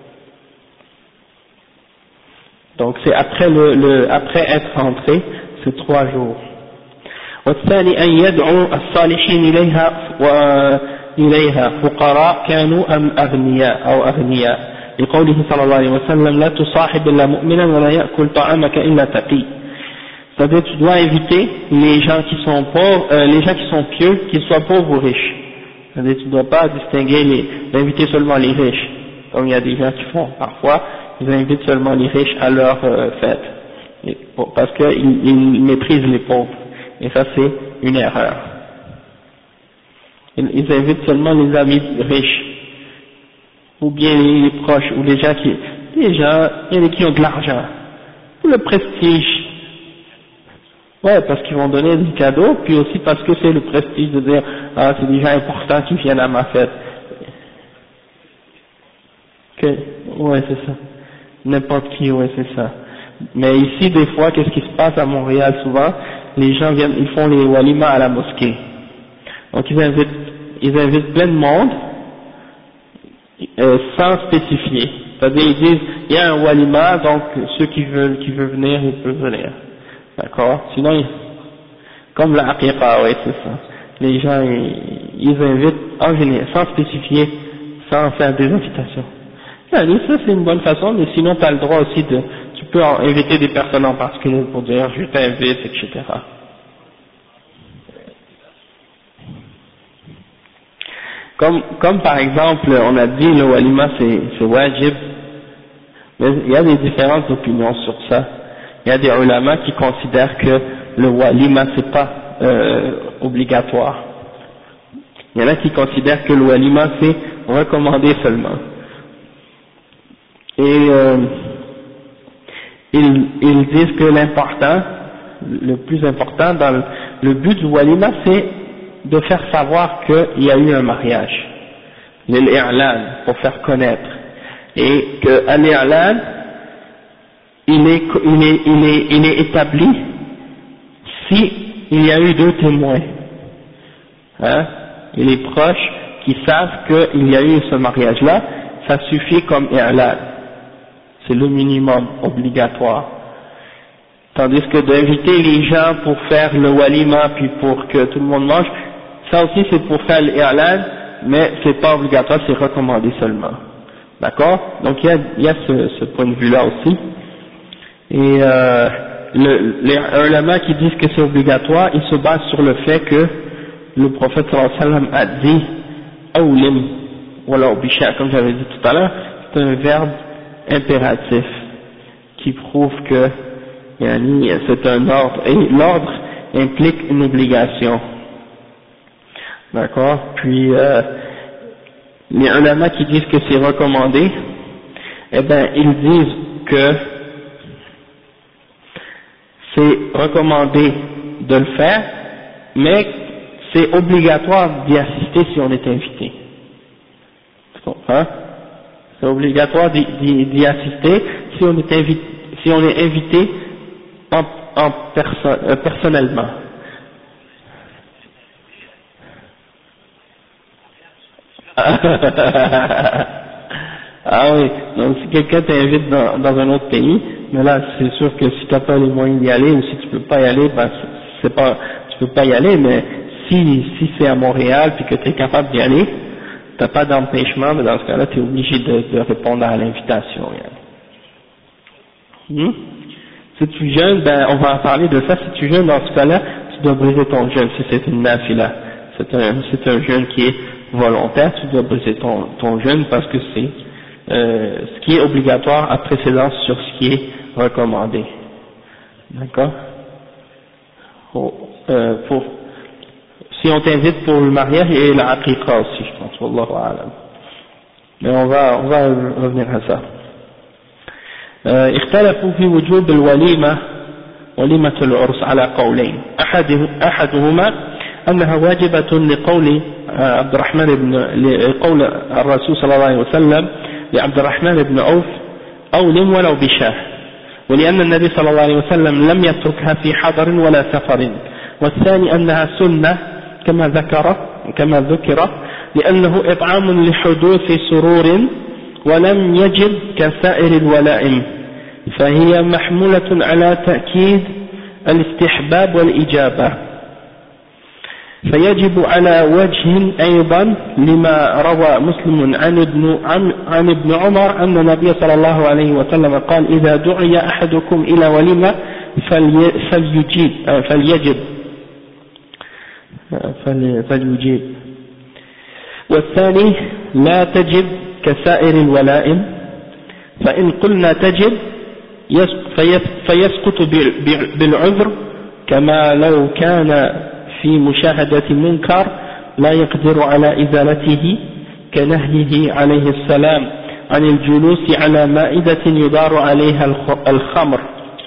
Donc c'est après le, le après être rentré, c'est trois jours. والثاني أن يدعو الصالحين إليها وإليها فقراء كانوا أم أغنياء أو أغنياء لقوله صلى الله عليه وسلم لا تصاحب إلا مؤمنا ولا يأكل طعامك إلا تقي. C'est-à-dire tu dois éviter les gens qui sont pauvres, euh, les gens qui sont pieux, qu'ils soient pauvres ou riches. C'est-à-dire tu ne dois pas distinguer les, inviter seulement les riches, comme il y a des gens qui font parfois, ils invitent seulement les riches à leur euh, fête, et, pour, parce qu'ils ils méprisent les pauvres, et ça c'est une erreur. Ils, ils invitent seulement les amis riches, ou bien les, les proches, ou les gens qui, les gens, il y en a qui ont de l'argent, pour le prestige. Ouais, parce qu'ils vont donner des cadeaux, puis aussi parce que c'est le prestige de dire ah c'est des gens importants qui viennent à ma fête. Que, ouais c'est ça. N'importe qui, ouais c'est ça. Mais ici des fois, qu'est-ce qui se passe à Montréal souvent? Les gens viennent, ils font les walima à la mosquée. Donc ils invitent, ils invitent plein de monde euh, sans spécifier. C'est-à-dire ils disent il y a un walima, donc ceux qui veulent, qui veulent venir, ils peuvent venir. D'accord. Sinon, comme la aqiqa, oui, c'est ça. Les gens, ils, ils invitent en général, sans spécifier, sans faire des invitations. Allez, ça c'est une bonne façon, mais sinon tu as le droit aussi de, tu peux inviter des personnes en particulier pour dire je t'invite, et cetera. Comme, comme par exemple, on a dit le walima c'est, c'est wajib, mais il y a des différentes opinions sur ça. Il y a des ulama qui considèrent que le walima c'est pas euh, obligatoire. Il y en a qui considèrent que le walima c'est recommandé seulement. Et euh, ils, ils disent que l'important, le plus important dans le, le but du walima c'est de faire savoir qu'il y a eu un mariage, l'i'lan, pour faire connaître, et que l''i'lan il est, il est, il est, il est établi si il y a eu deux témoins, hein, et les proches qui savent qu'il y a eu ce mariage-là, ça suffit comme i'lan, c'est le minimum obligatoire. Tandis que d'inviter les gens pour faire le walima puis pour que tout le monde mange, ça aussi c'est pour faire l'i'lan, mais c'est pas obligatoire, c'est recommandé seulement. D'accord? Donc il y a, il y a ce, ce point de vue-là aussi. Et euh, le, les ulama qui disent que c'est obligatoire, ils se basent sur le fait que le prophète sallallahu alayhi wa sallam a dit awlim wala bisha, comme j'avais dit tout à l'heure, c'est un verbe impératif qui prouve que yani, c'est un ordre, et l'ordre implique une obligation. D'accord? Puis euh, les ulama qui disent que c'est recommandé, eh ben ils disent que c'est recommandé de le faire, mais c'est obligatoire d'y assister si on est invité. Tu comprends? C'est obligatoire d'y, d'y, d'y assister si on est invité, si on est invité en, en perso, euh, personnellement. Ah oui, donc si quelqu'un t'invite dans, dans un autre pays, mais là c'est sûr que si tu n'as pas les moyens d'y aller ou si tu peux pas y aller, ben c'est pas, tu peux pas y aller, mais si, si c'est à Montréal puis que tu es capable d'y aller, t'as pas d'empêchement, mais dans ce cas-là tu es obligé de, de répondre à l'invitation. Hmm? Si tu jeûnes, ben on va en parler de ça, si tu jeûnes dans ce cas-là, tu dois briser ton jeûne, si c'est une nafila, c'est un, c'est un jeûne qui est volontaire, tu dois briser ton, ton jeûne parce que c'est euh, ce qui est obligatoire a précédence sur ce qui est recommandé. D'accord? Pour, euh, pour, si on t'invite pour le mariage et la aqiqa aussi, je pense, wallahu a'lam. Mais on va, on va revenir à ça. Euh, اختلفوا في وجوب الوليمة وليمة العرس على قولين أحده أحدهما أنها واجبة لقول عبد الرحمن بن لقول الرسول صلى الله عليه وسلم لعبد الرحمن بن عوف أولم ولو بشاه ولأن النبي صلى الله عليه وسلم لم يتركها في حضر ولا سفر والثاني أنها سنة كما ذكر كما ذكر لأنه إطعام لحدوث سرور ولم يجب كسائر الولائم فهي محمولة على تأكيد الاستحباب والإجابة فيجب على وجه أيضا لما روى مسلم عن ابن, عن, عن ابن عمر أن النبي صلى الله عليه وسلم قال إذا دعي أحدكم إلى وليمة فلي فليجيب فليجب فليجيب والثاني لا تجب كسائر الولائم فإن قلنا تجب فيسقط بالعذر كما لو كان في مشاهدة منكر لا يقدر على إزالته كنهيه عليه السلام عن الجلوس على مائدة يدار عليها الخمر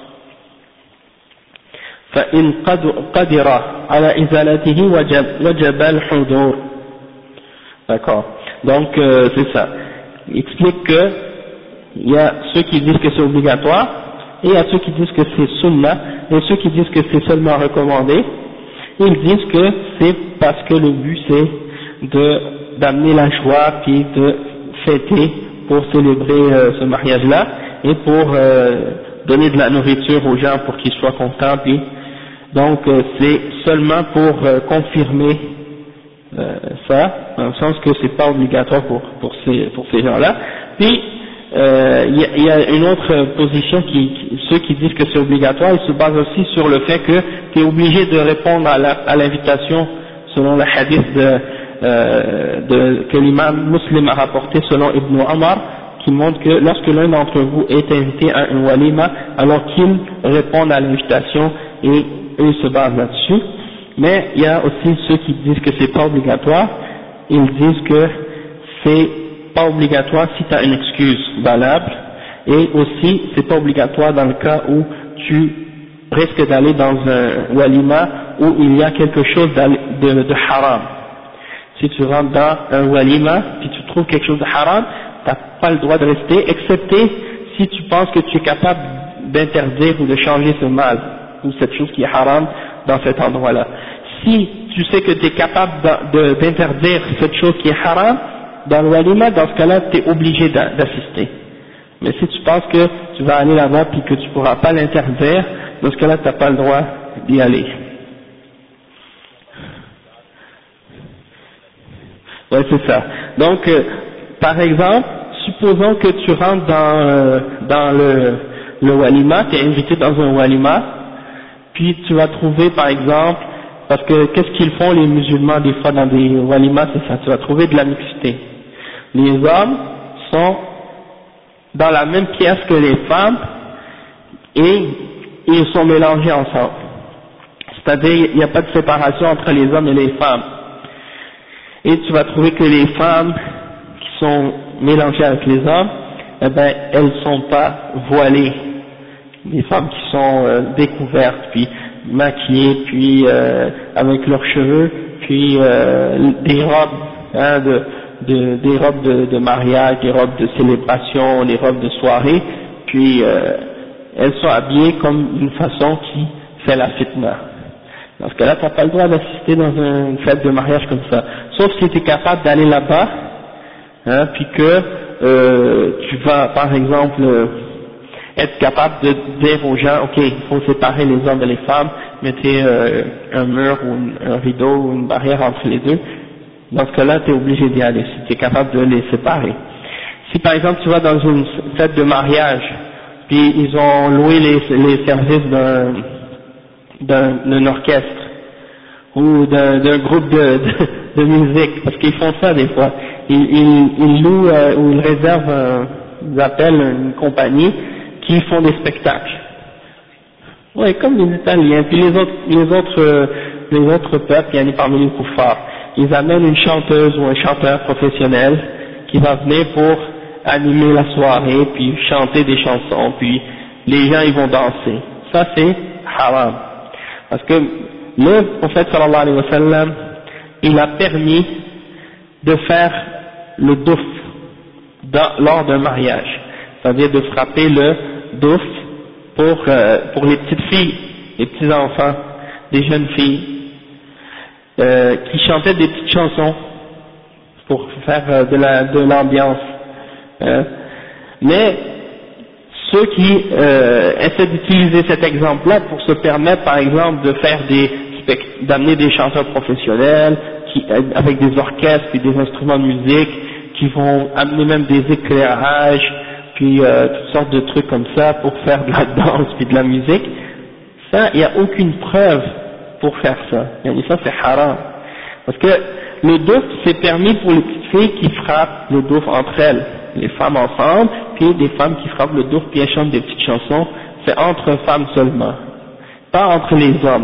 فإن قدر على إزالته وجب, وجب الحضور. D'accord. Donc euh, c'est ça. Il explique que il y a ceux qui disent que c'est obligatoire et il y a ceux qui disent que c'est sunna et ceux qui disent que c'est seulement recommandé. Ils disent que c'est parce que le but c'est de d'amener la joie puis de fêter pour célébrer euh, ce mariage-là et pour euh, donner de la nourriture aux gens pour qu'ils soient contents. Puis donc euh, c'est seulement pour euh, confirmer euh, ça, dans le sens que c'est pas obligatoire pour pour ces pour ces gens-là. Puis il euh, y, y a une autre position qui, qui ceux qui disent que c'est obligatoire, ils se basent aussi sur le fait que tu es obligé de répondre à, la, à l'invitation selon le hadith de, euh, de, que l'imam Muslim a rapporté selon Ibn Omar, qui montre que lorsque l'un d'entre vous est invité à un walima, alors qu'il réponde à l'invitation et eux se basent là-dessus. Mais il y a aussi ceux qui disent que c'est pas obligatoire, ils disent que c'est pas obligatoire si tu as une excuse valable, et aussi c'est pas obligatoire dans le cas où tu risques d'aller dans un walima où il y a quelque chose de, de, de haram. Si tu rentres dans un walima puis tu trouves quelque chose de haram, tu n'as pas le droit de rester, excepté si tu penses que tu es capable d'interdire ou de changer ce mal ou cette chose qui est haram dans cet endroit-là. Si tu sais que tu es capable d'interdire cette chose qui est haram dans le walima, dans ce cas-là, tu es obligé d'assister. Mais si tu penses que tu vas aller là-bas puis que tu ne pourras pas l'interdire, dans ce cas-là, tu n'as pas le droit d'y aller. Oui, c'est ça. Donc, euh, par exemple, supposons que tu rentres dans, euh, dans le le walima, tu es invité dans un walima, puis tu vas trouver par exemple, parce que qu'est-ce qu'ils font les musulmans des fois dans des walimas, c'est ça, tu vas trouver de la mixité. Les hommes sont dans la même pièce que les femmes et ils sont mélangés ensemble. C'est-à-dire, il n'y a pas de séparation entre les hommes et les femmes. Et tu vas trouver que les femmes qui sont mélangées avec les hommes, eh ben, elles ne sont pas voilées. Les femmes qui sont euh, découvertes, puis maquillées, puis euh, avec leurs cheveux, puis euh, des robes, hein, de, de, des robes de, de mariage, des robes de célébration, des robes de soirée, puis euh, elles sont habillées comme d'une façon qui fait la fitna. Dans ce cas-là, tu n'as pas le droit d'assister dans une fête de mariage comme ça. Sauf si tu es capable d'aller là-bas, hein, puis que euh, tu vas, par exemple, euh, être capable de dire aux gens, ok, il faut séparer les hommes et les femmes, mettez euh, un mur ou une, un rideau ou une barrière entre les deux. Dans ce cas-là, tu es obligé d'y aller, si tu es capable de les séparer. Si par exemple tu vas dans une fête de mariage, puis ils ont loué les, les services d'un d'un, d'un orchestre ou d'un, d'un groupe de, de, de musique, parce qu'ils font ça des fois, ils, ils, ils louent euh, ou ils réservent, un, ils appellent une compagnie qui font des spectacles. Oui, comme les Italiens, puis les autres, les autres, euh, les autres peuples, il y en a parmi les koufars, ils amènent une chanteuse ou un chanteur professionnel qui va venir pour animer la soirée, puis chanter des chansons, puis les gens ils vont danser. Ça c'est haram. Parce que le prophète sallallahu alayhi wa sallam, il a permis de faire le douf dans, lors d'un mariage, c'est-à-dire de frapper le douf pour, euh, pour les petites filles, les petits enfants, des jeunes filles, euh, qui chantaient des petites chansons pour faire euh, de la, de l'ambiance. Euh, mais ceux qui euh, essaient d'utiliser cet exemple-là pour se permettre, par exemple, de faire des d'amener des chanteurs professionnels qui, avec des orchestres et des instruments de musique, qui vont amener même des éclairages, puis euh, toutes sortes de trucs comme ça pour faire de la danse et de la musique, ça, il n'y a aucune preuve pour faire ça. Et ça, c'est haram. Parce que le douf, c'est permis pour les petites filles qui frappent le douf entre elles, les femmes ensemble, puis des femmes qui frappent le douf, puis elles chantent des petites chansons, c'est entre femmes seulement, pas entre les hommes.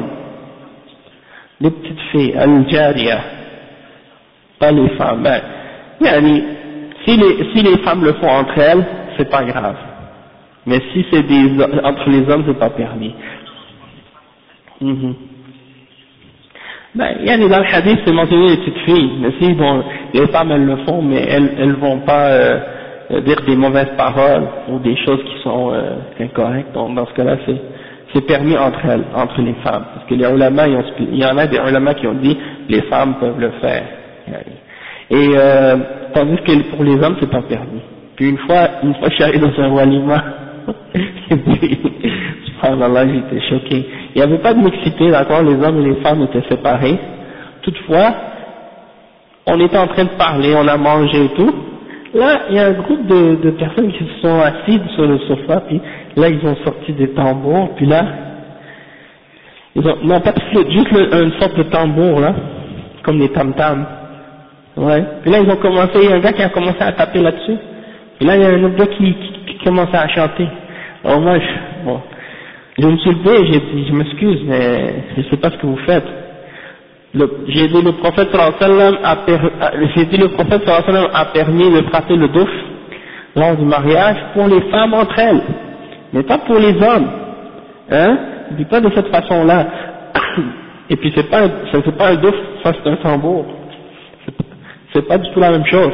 Les petites filles, al-jariya, pas les femmes. Ben, yani, si les, si les femmes le font entre elles, c'est pas grave. Mais si c'est des, entre les hommes, c'est pas permis. Mm-hmm. Ben, yani, dans le hadith, c'est mentionné les petites filles. Mais si, bon, les femmes, elles le font, mais elles, elles vont pas, euh, dire des mauvaises paroles ou des choses qui sont, euh, incorrectes. Donc, dans ce cas-là, c'est, c'est permis entre elles, entre les femmes. Parce que les ulama, il y en a des ulama qui ont dit, les femmes peuvent le faire. Et, euh, tandis que pour les hommes, c'est pas permis. Puis une fois, une fois, je suis allé dans un walima, et puis, subhanallah, j'étais choqué. Il n'y avait pas de mixité, d'accord, les hommes et les femmes étaient séparés. Toutefois, on était en train de parler, on a mangé et tout. Là, il y a un groupe de, de personnes qui se sont assises sur le sofa, puis là, ils ont sorti des tambours, puis là, ils ont, non, pas de flûte, juste le, une sorte de tambour, là, comme des tam-tams. Ouais. Puis là, ils ont commencé, il y a un gars qui a commencé à taper là-dessus. Et là, il y a un autre gars qui, qui, qui commençait à chanter. Alors moi, je, bon, je me suis levé, j'ai dit, je m'excuse, mais je sais pas ce que vous faites. Le, j'ai dit le prophète sallallahu alayhi wa sallam a, per, j'ai dit le prophète sallallahu alayhi wa sallam a permis de frapper le douf lors du mariage pour les femmes entre elles, mais pas pour les hommes. Hein? Il dit pas de cette façon-là. Et puis c'est pas, ça c'est pas un douf, ça c'est un tambour. C'est pas du tout la même chose.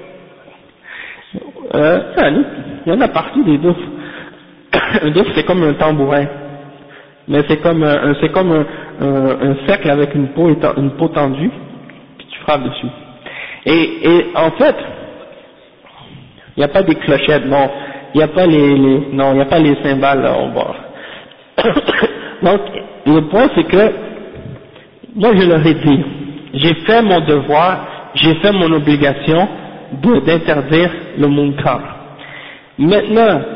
Euh, il y en a partout des doufs. Un douf c'est comme un tambourin, mais c'est comme un, c'est comme un, un, un cercle avec une peau, une peau tendue, puis tu frappes dessus. Et, et en fait, il n'y a pas des clochettes, non, il n'y a pas les, les non, il n'y a pas les cymbales là au bord. Donc le point c'est que moi je leur ai dit, j'ai fait mon devoir, j'ai fait mon obligation de, d'interdire le munkar. Maintenant,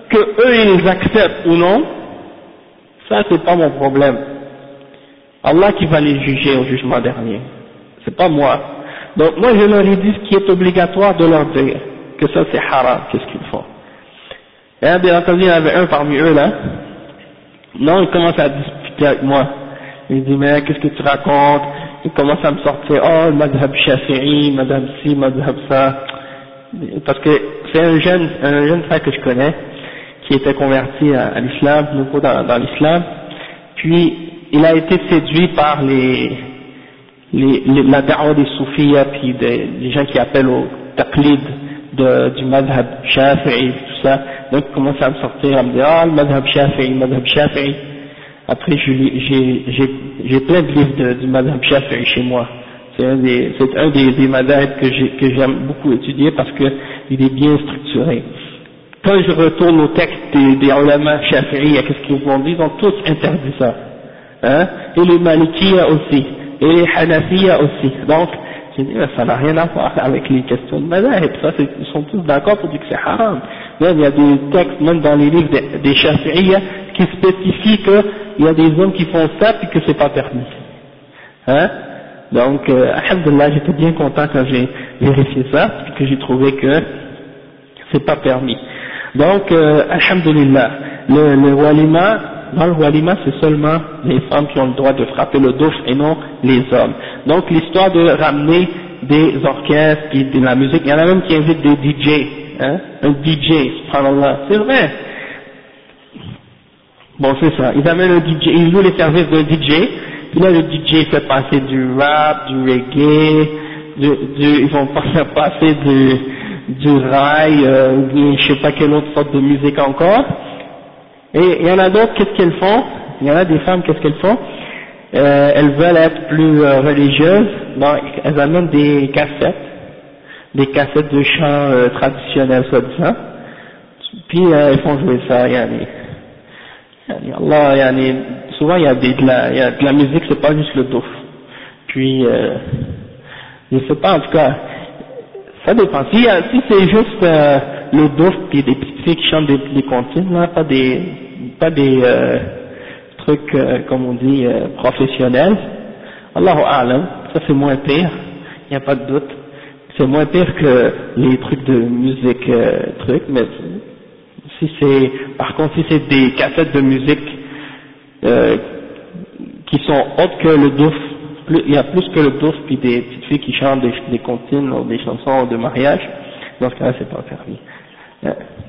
que eux ils acceptent ou non, ça c'est pas mon problème. Allah qui va les juger au jugement dernier, c'est pas moi. Donc moi je leur ai dit ce qui est obligatoire de leur dire, que ça c'est haram, qu'est-ce qu'ils font. Et bien entendu il y en avait un parmi eux là, non il commence à discuter avec moi, il dit mais qu'est-ce que tu racontes, il commence à me sortir, oh le madhab shafi'i, madhab ci, madhab ça, parce que c'est un jeune, un jeune frère que je connais, qui était converti à, à l'islam, nouveau dans, dans l'islam, puis il a été séduit par les, les, les la da'wa des soufiyas, puis des, des gens qui appellent au taqlid de, du madhab shafi'i, tout ça, donc il commence à me sortir, à me dire, ah le madhab shafi'i, le madhab shafi'i. Après j'ai plein de livres de, du madhab shafi'i chez moi. C'est un des, c'est un des, des madhab que j'ai, que j'aime beaucoup étudier parce que il est bien structuré. Quand je retourne au texte des, des ulama shafi'i, qu'est-ce qu'ils ont dit? Ils ont tous interdit ça. Hein? Et les malikiya aussi. Et les hanafiya aussi. Donc, j'ai dit, mais ça n'a rien à voir avec les questions de madhab. Ça, ils sont tous d'accord pour dire que c'est haram. Même il y a des textes, même dans les livres des, des shafi'iyya, qui spécifient qu'il y a des hommes qui font ça puis que c'est pas permis. Hein? Donc, euh, alhamdulillah, j'étais bien content quand j'ai vérifié ça, puis que j'ai trouvé que c'est pas permis. Donc, euh, alhamdulillah, le, le walima, dans le walima, c'est seulement les femmes qui ont le droit de frapper le douche et non les hommes. Donc, l'histoire de ramener des orchestres et de la musique, il y en a même qui invitent des D J, hein, un D J, subhanallah, c'est vrai. Bon, c'est ça, ils amènent un D J, ils jouent les services d'un D J, puis là le D J fait passer du rap, du reggae, du, du, ils vont faire passer du, du rail, euh, ou bien je sais pas quelle autre sorte de musique encore. Et il y en a d'autres, qu'est-ce qu'elles font? Il y en a des femmes, qu'est-ce qu'elles font? Euh, elles veulent être plus euh, religieuses, donc elles amènent des cassettes, des cassettes de chants euh, traditionnels soi-disant, puis euh, elles font jouer ça, yani. Yani Allah, yani, souvent il y a des, de la, il y a de la musique, c'est pas juste le douf. Puis, euh, je sais pas, en tout cas, ça dépend. Si, si c'est juste euh, le douf puis des petites filles qui chantent des, des comptines, là, pas des, pas des euh, trucs, euh, comme on dit, euh, professionnels, Allahu A'lam, ça c'est moins pire, il n'y a pas de doute. C'est moins pire que les trucs de musique, euh, trucs, mais si c'est, par contre, si c'est des cassettes de musique euh, qui sont autres que le douf, plus, il y a plus que le douf puis des petites filles qui chantent des, des comptines ou des chansons de mariage, dans ce cas-là, c'est pas permis. Euh,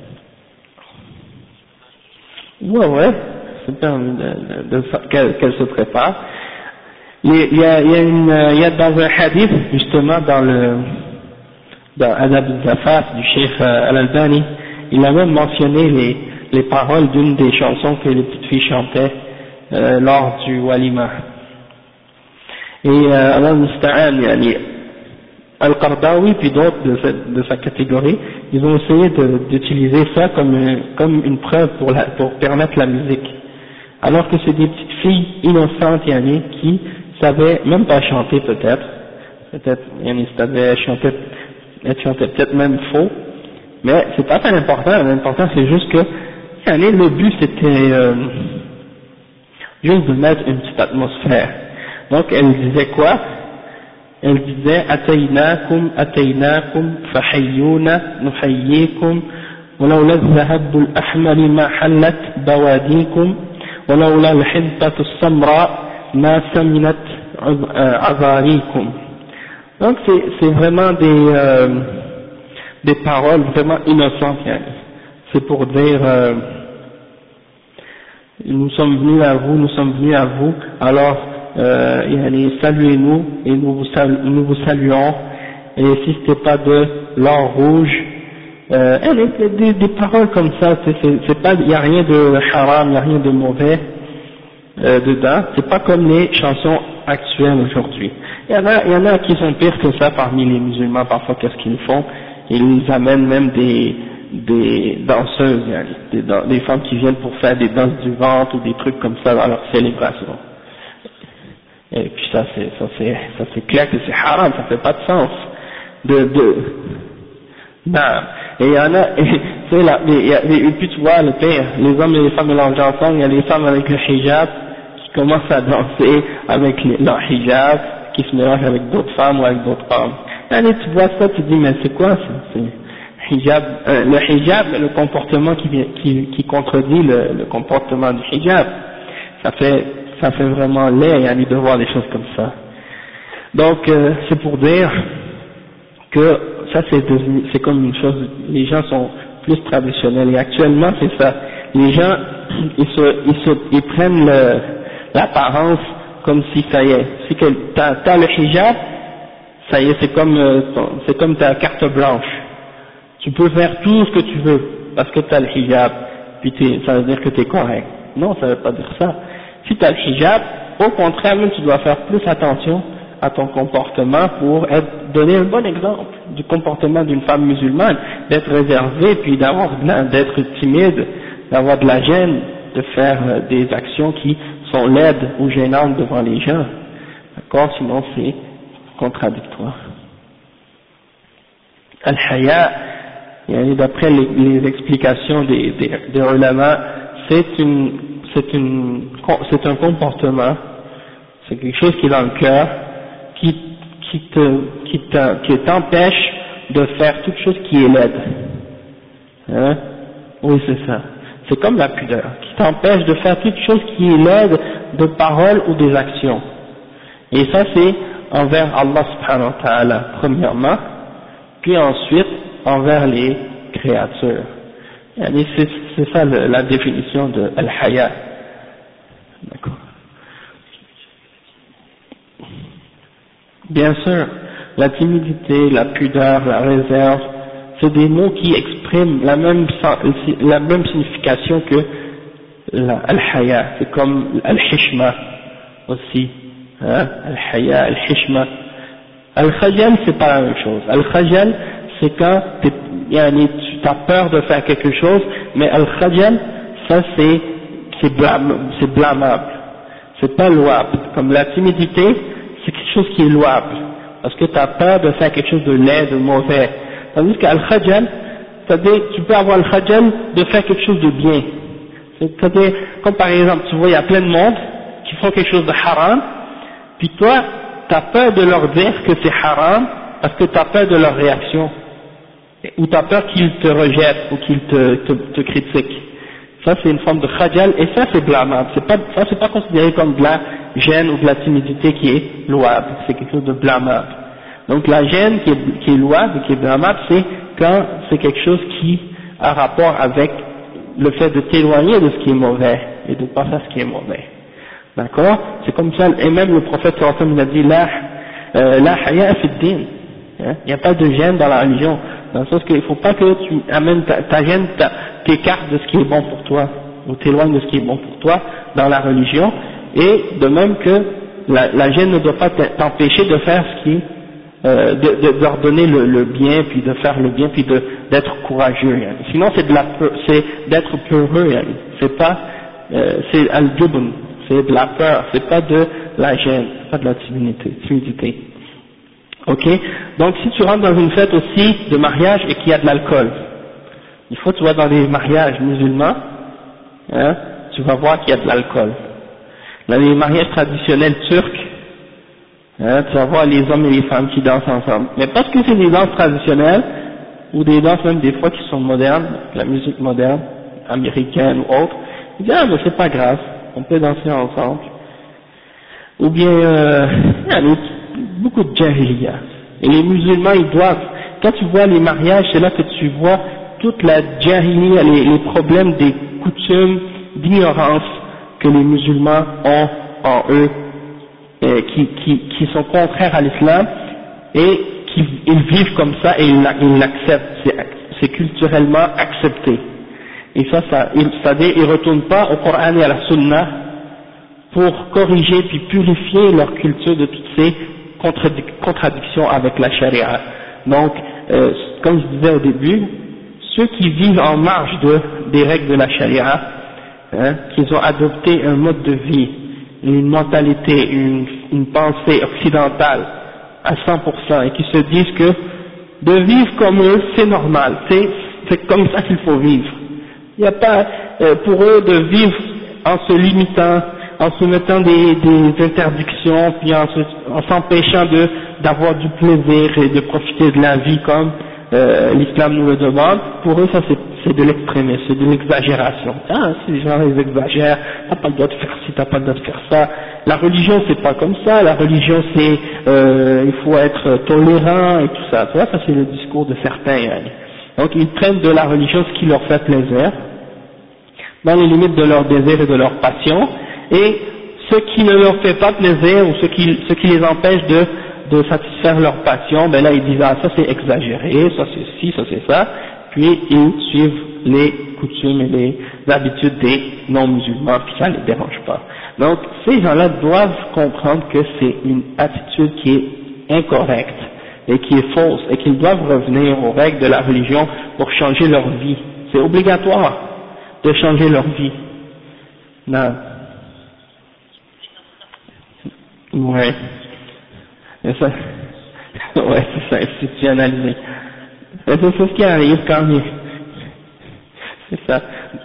ouais, ouais, c'est permis de, de, de, qu'elle, qu'elle se prépare. Il y a, il y a une, il y a dans un hadith, justement, dans le, dans Adab al-Zafaf du Cheikh Al-Albani, il a même mentionné les, les paroles d'une des chansons que les petites filles chantaient euh, lors du walima. Et euh, Allah Musta'an, yani, Al-Qardawi puis d'autres de, de sa catégorie, ils ont essayé d'utiliser ça comme, comme une preuve pour, la, pour permettre la musique. Alors que c'est des petites filles innocentes, yani, qui savaient même pas chanter peut-être, peut-être, yani, savaient chanter, elles chantaient peut-être même faux, mais c'est pas très important, l'important c'est juste que, yani, le but c'était euh, juste de mettre une petite atmosphère. Donc elle disait quoi? Elle disait Ataynakum, Ataynakum, Fahayyuna, Nuhayyikum, ولولا الذهب الأحمر ما حلت بواديكم ولولا الحنطة السمراء ما سمنت عذاريكم. Donc c'est, c'est vraiment des, euh, des paroles vraiment innocentes. C'est pour dire euh, nous sommes venus à vous, nous sommes venus à vous, alors euh, saluez-nous et nous vous, salu, nous vous saluons, et si ce n'était pas de l'or rouge, euh, des, des paroles comme ça, c'est, c'est pas, il n'y a rien de haram, il n'y a rien de mauvais euh, dedans, c'est pas comme les chansons actuelles aujourd'hui. Il y en a, il y en a qui sont pires que ça parmi les musulmans, parfois qu'est-ce qu'ils font? Ils amènent même des, des danseuses, des, des femmes qui viennent pour faire des danses du ventre ou des trucs comme ça dans leur célébration. Et puis ça c'est, ça c'est, ça c'est clair que c'est haram, ça fait pas de sens. De, de, non. Et il y en a, et tu sais, là, et, et, et puis tu vois le pire, les hommes et les femmes mélangés ensemble, il y a les femmes avec le hijab qui commencent à danser avec les, leur hijab, qui se mélangent avec d'autres femmes ou avec d'autres hommes. Allez, tu vois ça, tu te dis mais c'est quoi ça? C'est hijab, euh, le hijab, le comportement qui, qui, qui contredit le, le comportement du hijab. Ça fait, ça fait vraiment laid yani, de voir des choses comme ça. Donc euh, c'est pour dire que ça c'est devenu, c'est comme une chose, les gens sont plus traditionnels et actuellement c'est ça. Les gens ils se, ils se, ils prennent le, l'apparence comme si ça y est, si que t'as, t'as le hijab, ça y est, c'est comme, euh, c'est comme ta carte blanche. Tu peux faire tout ce que tu veux parce que t'as le hijab, puis t'es, ça veut dire que t'es correct. Non, ça veut pas dire ça. Si t'as le hijab, au contraire, même tu dois faire plus attention à ton comportement pour être, donner un bon exemple du comportement d'une femme musulmane, d'être réservée, puis d'avoir, d'être timide, d'avoir de la gêne, de faire euh, des actions qui sont laides ou gênantes devant les gens. D'accord? Sinon c'est contradictoire. Al-Haya, d'après les, les explications des, des, des ulama, c'est une, c'est une, c'est un comportement, c'est quelque chose qui est dans le cœur, qui, qui te, qui te, qui t'empêche de faire toute chose qui est laide. Hein? Oui, c'est ça. C'est comme la pudeur, qui t'empêche de faire toute chose qui est laide de paroles ou des actions. Et ça c'est envers Allah subhanahu wa ta'ala, premièrement, puis ensuite envers les créatures. Et c'est, c'est ça le, la définition de Al-Haya. D'accord. Bien sûr, la timidité, la pudeur, la réserve, c'est des mots qui expriment la même, la même signification que la, Al-Haya. C'est comme Al-Hishma aussi. Hein? Al-Haya, Al-Hishma. Al-Khajal, c'est pas la même chose. Al-Khajal, c'est quand tu as peur de faire quelque chose, mais Al-Khajal, ça c'est, c'est, blâme, c'est blâmable. C'est pas louable. Comme la timidité, c'est quelque chose qui est louable. Parce que tu as peur de faire quelque chose de laid, de mauvais. Tandis qu'Al-Khajal, c'est-à-dire, tu peux avoir Al-Khajal de faire quelque chose de bien. C'est-à-dire, comme par exemple, tu vois, il y a plein de monde qui font quelque chose de haram, puis toi, tu as peur de leur dire que c'est haram parce que tu as peur de leur réaction, ou tu as peur qu'ils te rejettent ou qu'ils te, te, te critiquent. Ça c'est une forme de khajal, et ça c'est blâmable. C'est pas, ça c'est pas considéré comme de la gêne ou de la timidité qui est louable, c'est quelque chose de blâmable. Donc la gêne qui est, qui est louable et qui est blâmable, c'est quand c'est quelque chose qui a rapport avec le fait de t'éloigner de ce qui est mauvais et de ne pas faire ce qui est mauvais. D'accord? C'est comme ça, et même le prophète sallallahu alayhi wa sallam il a dit la, euh, la haya fi din. Il n'y a pas de gêne dans la religion, dans le sens qu'il ne faut pas que tu amènes ta, ta gêne, t'écartes de ce qui est bon pour toi, ou t'éloignes de ce qui est bon pour toi dans la religion, et de même que la, la gêne ne doit pas t'empêcher de faire ce qui est, euh, de, de, d'ordonner le, le bien, puis de faire le bien, puis de, d'être courageux. Yani. Sinon c'est de la, c'est d'être peureux, yani. C'est pas, euh, c'est al-jubn, c'est de la peur, c'est pas de la gêne, c'est pas de la timidité. timidité. Ok, donc si tu rentres dans une fête aussi de mariage et qu'il y a de l'alcool, il faut que tu vas dans les mariages musulmans, hein, tu vas voir qu'il y a de l'alcool. Dans les mariages traditionnels turcs, hein, tu vas voir les hommes et les femmes qui dansent ensemble. Mais parce que c'est des danses traditionnelles, ou des danses même des fois qui sont modernes, la musique moderne, américaine ou autre, ils disent ah mais c'est pas grave, on peut danser ensemble. Ou bien, euh, il y a beaucoup de jahiliya. Et les musulmans, ils doivent, quand tu vois les mariages, c'est là que tu vois toute la jahiliya, les, les problèmes des coutumes d'ignorance que les musulmans ont en eux, et qui, qui, qui sont contraires à l'islam, et qu'ils vivent comme ça et ils l'acceptent, c'est, c'est culturellement accepté. Et ça, ça c'est-à-dire ils ne retournent pas au Coran et à la Sunna pour corriger puis purifier leur culture de toutes ces contradictions avec la charia. Donc, euh, comme je disais au début, ceux qui vivent en marge de, des règles de la charia, hein, qu'ils ont adopté un mode de vie, une mentalité, une, une pensée occidentale à cent pour cent et qui se disent que de vivre comme eux, c'est normal, c'est, c'est comme ça qu'il faut vivre. Il n'y a pas, euh, pour eux, de vivre en se limitant, en se mettant des, des interdictions, puis en, se, en s'empêchant de, d'avoir du plaisir et de profiter de la vie comme euh, l'islam nous le demande. Pour eux, ça c'est, c'est de l'extrémisme, c'est de l'exagération. Ah, si les gens ils exagèrent, t'as pas le droit de faire ci, t'as pas le droit de faire ça. La religion c'est pas comme ça, la religion c'est, euh, il faut être tolérant et tout ça. Tu vois, ça c'est le discours de certains. Hein. Donc ils prennent de la religion ce qui leur fait plaisir, dans les limites de leur désir et de leur passion, et ce qui ne leur fait pas plaisir ou ce qui, ce qui les empêche de, de satisfaire leur passion, ben là ils disent ah ça c'est exagéré, ça c'est ci, ça c'est ça, puis ils suivent les coutumes et les habitudes des non-musulmans, puis ça ne les dérange pas. Donc ces gens-là doivent comprendre que c'est une attitude qui est incorrecte et qui est fausse, et qu'ils doivent revenir aux règles de la religion pour changer leur vie. C'est obligatoire de changer leur vie. Non. Ouais. Et ça, ouais, c'est ça, institutionnalisé. C'est ce qui arrive quand même. C'est ça.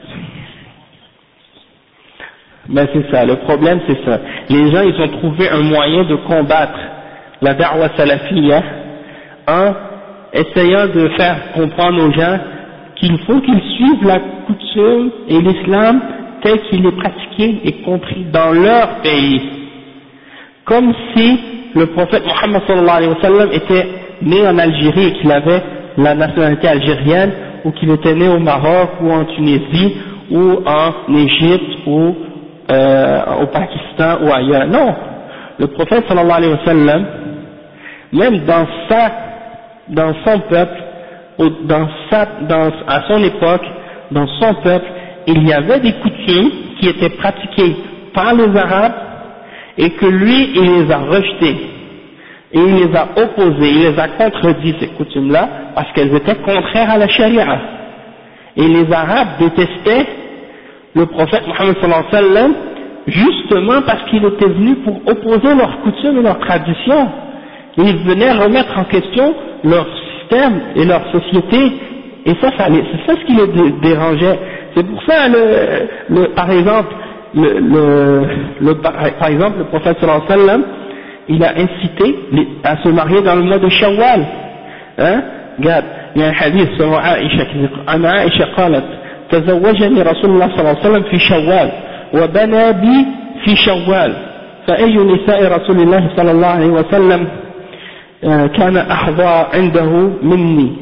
Ben c'est ça, le problème c'est ça. Les gens ils ont trouvé un moyen de combattre la da'wa salafiyya en essayant de faire comprendre aux gens qu'il faut qu'ils suivent la coutume et l'islam tel qu'il est pratiqué et compris dans leur pays. Comme si le prophète Mohammed sallallahu alayhi wa sallam était né en Algérie et qu'il avait la nationalité algérienne, ou qu'il était né au Maroc ou en Tunisie ou en Égypte ou euh, au Pakistan ou ailleurs. Non, le prophète sallallahu alayhi wa sallam, même dans sa, dans son peuple, dans sa, dans, à son époque, dans son peuple, il y avait des coutumes qui étaient pratiquées par les Arabes et que lui, il les a rejetées. Et il les a opposées, il les a contredit ces coutumes-là parce qu'elles étaient contraires à la charia. Et les Arabes détestaient le prophète Mohammed sallallahu alayhi wa sallam justement parce qu'il était venu pour opposer leurs coutumes et leurs traditions. Et il venait remettre en question leur système et leur société. Et ça, ça c'est ça ce qui les dérangeait. C'est pour ça, le, le, par exemple, le, le, le, par exemple, le prophète sallallahu alayhi wa sallam, il a incité à se marier dans le mois de Shawwal. Hein? Regarde, il y a un hadith sur Aïcha qui dit, Anna Aïcha qalat, تزوجني رسول الله صلى الله عليه وسلم في شوال وبنى بي في شوال فأي نساء رسول الله صلى الله عليه وسلم كان أحظى عنده مني.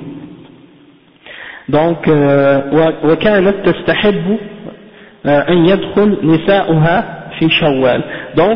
Donc وكانت تستحب أن يدخل نساؤها في شوال. Donc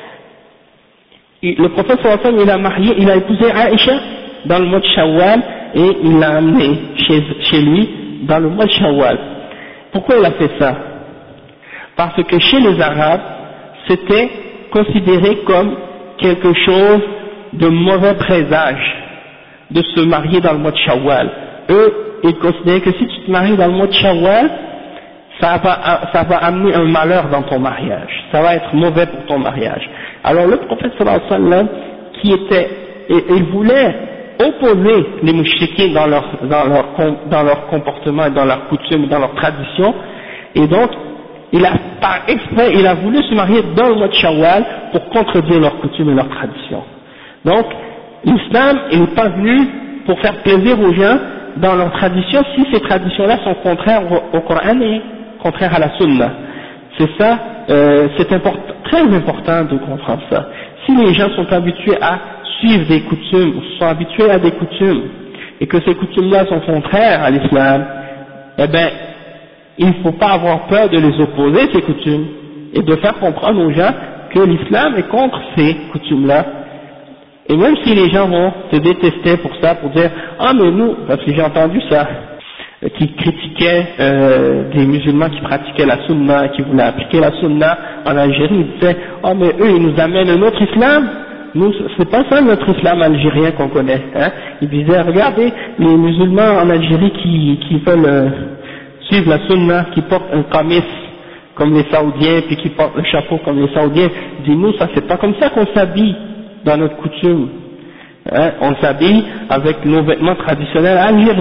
le prophète sallallahu alayhi wa sallam, il a marié, il a épousé Aïcha dans le mois de Shawwal et il l'a amené chez, chez lui dans le mois de Shawwal. Pourquoi il a fait ça? Parce que chez les Arabes, c'était considéré comme quelque chose de mauvais présage de se marier dans le mois de Shawwal. Eux, ils considéraient que si tu te maries dans le mois de Shawwal, ça va, ça va amener un malheur dans ton mariage, ça va être mauvais pour ton mariage. Alors le prophète sallallahu alayhi wa sallam, qui était, et, il voulait opposer les mouchriquins dans leur, dans leur, dans leur comportement, dans leurs coutumes, dans leurs traditions, et donc il a par exprès, il a voulu se marier dans le mois de Shawwal pour contredire leurs coutumes et leurs traditions. Donc l'islam n'est pas venu pour faire plaisir aux gens dans leurs traditions si ces traditions-là sont contraires au, au Coran et contraires à la Sunna. C'est ça, euh, c'est important, très important de comprendre ça. Si les gens sont habitués à suivre des coutumes, ou sont habitués à des coutumes, et que ces coutumes-là sont contraires à l'islam, eh bien, il ne faut pas avoir peur de les opposer, ces coutumes, et de faire comprendre aux gens que l'islam est contre ces coutumes-là. Et même si les gens vont se détester pour ça, pour dire « Ah mais nous, parce que j'ai entendu ça », qui critiquaient euh, des musulmans qui pratiquaient la sunna, qui voulaient appliquer la sunna en Algérie, ils disaient « Oh mais eux, ils nous amènent un autre islam ». Nous, c'est pas ça notre islam algérien qu'on connaît. Hein. Ils disaient, regardez, les musulmans en Algérie qui, qui veulent euh, suivre la sunna, qui portent un kamis comme les Saoudiens, puis qui portent le chapeau comme les Saoudiens, ils disent, nous, ça c'est pas comme ça qu'on s'habille dans notre coutume. Hein. On s'habille avec nos vêtements traditionnels algériens.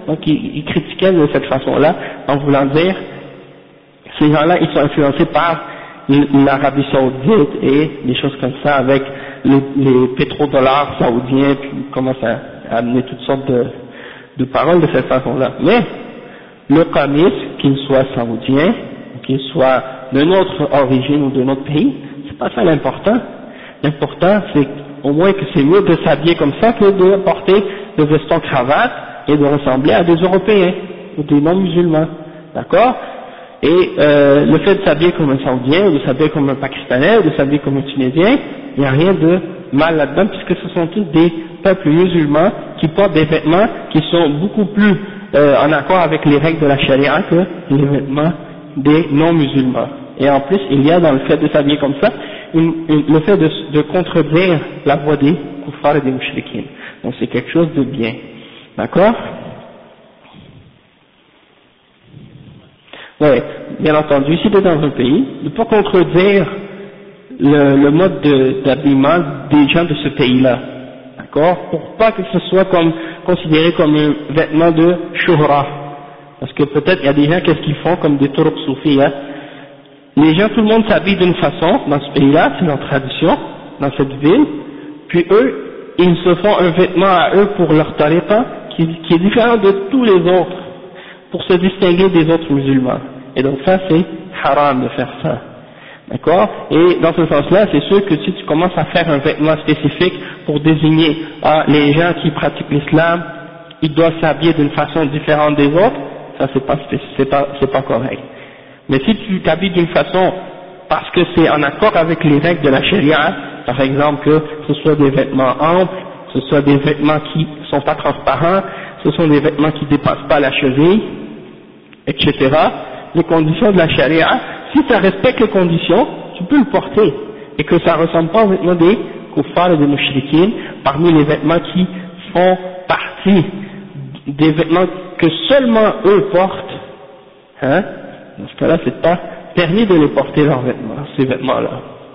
Donc ils, ils critiquaient de cette façon-là, en voulant dire, ces gens-là, ils sont influencés par l'Arabie Saoudite et des choses comme ça, avec les, les pétrodollars saoudiens, puis ils commencent à, à amener toutes sortes de, de paroles de cette façon-là. Mais le qamis, qu'il soit saoudien, ou qu'il soit d'une autre origine ou d'un autre pays, c'est pas ça l'important. L'important, c'est au moins que c'est mieux de s'habiller comme ça que de porter le veston cravate et de ressembler à des Européens ou des non-musulmans. D'accord? Et euh, le fait de s'habiller comme un Saoudien, ou de s'habiller comme un Pakistanais, ou de s'habiller comme un Tunisien, il n'y a rien de mal là-dedans, puisque ce sont tous des peuples musulmans qui portent des vêtements qui sont beaucoup plus euh, en accord avec les règles de la charia que les vêtements des non-musulmans. Et en plus, il y a dans le fait de s'habiller comme ça, une, une, le fait de, de contredire la voix des kuffars et des mouchriquins. Donc c'est quelque chose de bien. D'accord? Oui, bien entendu, si tu es dans un pays, ne pas contredire le, le mode d'habillement des gens de ce pays-là, d'accord, pour pas que ce soit comme, considéré comme un vêtement de shuhra, parce que peut-être il y a des gens, qu'est-ce qu'ils font comme des turuq soufis, hein? Les gens, tout le monde s'habille d'une façon dans ce pays-là, c'est leur tradition, dans cette ville, puis eux, ils se font un vêtement à eux pour leur tariqa qui, qui est différent de tous les autres, pour se distinguer des autres musulmans. Et donc ça, c'est haram de faire ça. D'accord? Et dans ce sens-là, c'est sûr que si tu commences à faire un vêtement spécifique pour désigner ah, les gens qui pratiquent l'islam, ils doivent s'habiller d'une façon différente des autres, ça c'est pas, c'est pas, c'est pas correct. Mais si tu t'habilles d'une façon parce que c'est en accord avec les règles de la charia, par exemple que ce soit des vêtements amples, ce soit des vêtements qui sont pas transparents, ce sont des vêtements qui dépassent pas la cheville, et cetera, les conditions de la charia, si ça respecte les conditions, tu peux le porter, et que ça ressemble pas aux vêtements des kuffars et des mouchriquins, parmi les vêtements qui font partie des vêtements que seulement eux portent, hein, dans ce cas-là, c'est pas permis de les porter leurs vêtements, ces vêtements-là.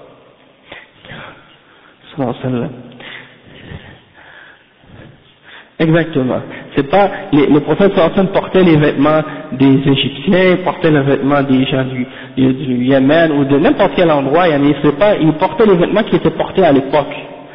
Exactement. C'est pas, les, le prophète sallallahu portait les vêtements des Égyptiens, portait les vêtements des gens du, du, du Yémen ou de n'importe quel endroit, il ne pas, il portait les vêtements qui étaient portés à l'époque.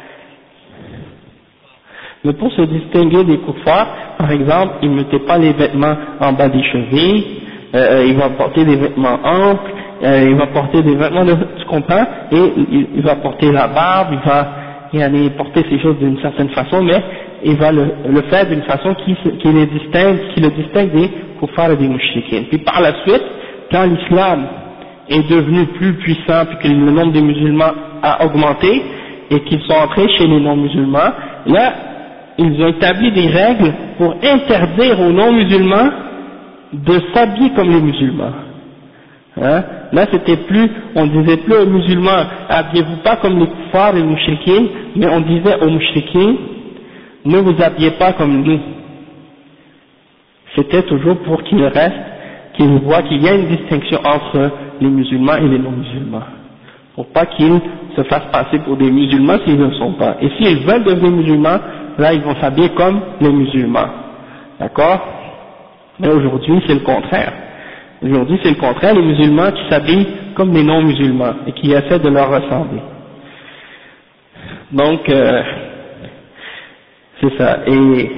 Mais pour se distinguer des kuffars, par exemple, il ne mettait pas les vêtements en bas des chevilles, euh, il va porter des vêtements amples, euh, il va porter des vêtements, de, tu comprends, et il, il va porter la barbe, il va il allait porter ces choses d'une certaine façon, mais il va le, le faire d'une façon qui, qui, les distingue, qui le distingue des kuffars et des mouchriquins. Puis par la suite, quand l'islam est devenu plus puissant, puis que le nombre des musulmans a augmenté, et qu'ils sont entrés chez les non-musulmans, là, ils ont établi des règles pour interdire aux non-musulmans de s'habiller comme les musulmans. Hein? Là, c'était plus, on disait plus aux musulmans, habillez-vous pas comme les kuffars et les mouchriquins, mais on disait aux mouchriquins, ne vous habillez pas comme nous. C'était toujours pour qu'ils restent, qu'ils voient qu'il y a une distinction entre les musulmans et les non-musulmans. Pour pas qu'ils se fassent passer pour des musulmans s'ils ne le sont pas. Et s'ils veulent devenir musulmans, là ils vont s'habiller comme les musulmans. D'accord? Mais aujourd'hui c'est le contraire. Aujourd'hui c'est le contraire, les musulmans qui s'habillent comme les non-musulmans et qui essaient de leur ressembler. Donc, euh, c'est ça. Et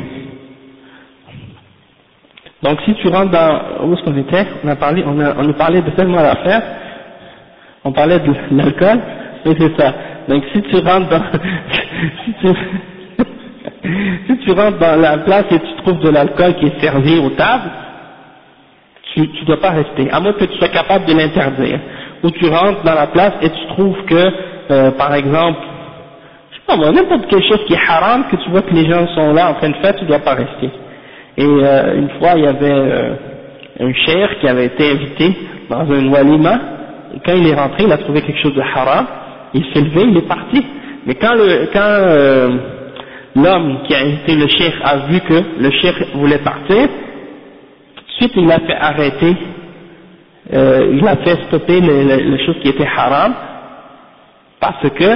donc si tu rentres dans, où est-ce qu'on était? On a parlé, on a, on a parlé de tellement d'affaires. On parlait de l'alcool, et c'est ça. Donc si tu rentres dans, si tu, si tu rentres dans la place et tu trouves de l'alcool qui est servi aux tables, tu ne dois pas rester, à moins que tu sois capable de l'interdire. Ou tu rentres dans la place et tu trouves que, euh, par exemple, je sais pas moi, n'importe quelque chose qui est haram, que tu vois que les gens sont là en train de faire, tu ne dois pas rester. Et euh, une fois, il y avait euh, un cheikh qui avait été invité dans un walima, et quand il est rentré, il a trouvé quelque chose de haram, il s'est levé, il est parti. Mais quand le, quand euh, l'homme qui a invité le cheikh a vu que le cheikh voulait partir, tout de suite il l'a fait arrêter, euh, il a fait stopper les, les, les choses qui étaient haram, parce que,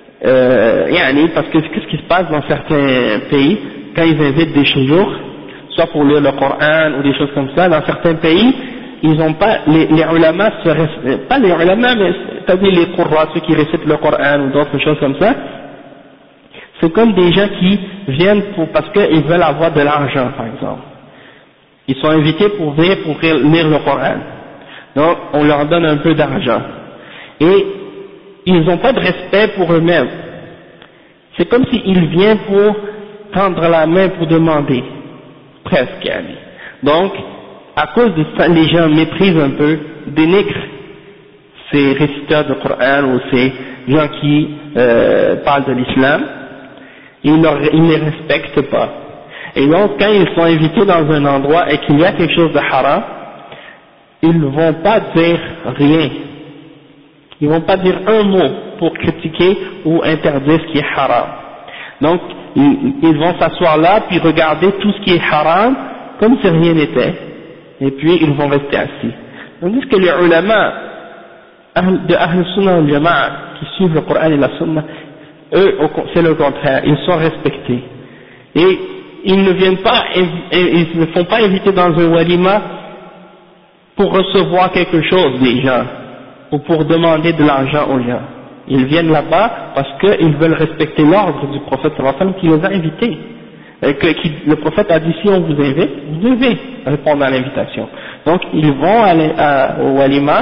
euh, yani, parce que qu'est-ce qui se passe dans certains pays, quand ils invitent des choujours, soit pour lire le Coran ou des choses comme ça, dans certains pays, ils n'ont pas, les, les ulamas, se, pas les ulamas, mais c'est-à-dire les qurra, ceux qui récitent le Coran ou d'autres choses comme ça, c'est comme des gens qui viennent pour, parce qu'ils veulent avoir de l'argent, par exemple. Ils sont invités pour venir pour lire le Coran. Donc, on leur donne un peu d'argent. Et ils n'ont pas de respect pour eux-mêmes. C'est comme s'ils viennent pour tendre la main pour demander. Presque, Ali. Donc, à cause de ça, les gens méprisent un peu, dénigrent ces réciteurs de Coran ou ces gens qui euh, parlent de l'islam, et ils ne les respectent pas. Et donc, quand ils sont invités dans un endroit et qu'il y a quelque chose de haram, ils ne vont pas dire rien. Ils ne vont pas dire un mot pour critiquer ou interdire ce qui est haram. Donc, ils, ils vont s'asseoir là, puis regarder tout ce qui est haram, comme si rien n'était, et puis ils vont rester assis. Tandis que les ulama de Ahl Sunnah al Jama'a, qui suivent le Coran et la Sunna, eux, c'est le contraire, ils sont respectés. Et ils ne viennent pas, ils ne font pas inviter dans un walima pour recevoir quelque chose des gens, ou pour demander de l'argent aux gens. Ils viennent là-bas parce qu'ils veulent respecter l'ordre du prophète sallallahu alayhi wa sallam qui les a invités. Et que, qui, le prophète a dit, si on vous invite, vous devez répondre à l'invitation. Donc ils vont aller à, au walima,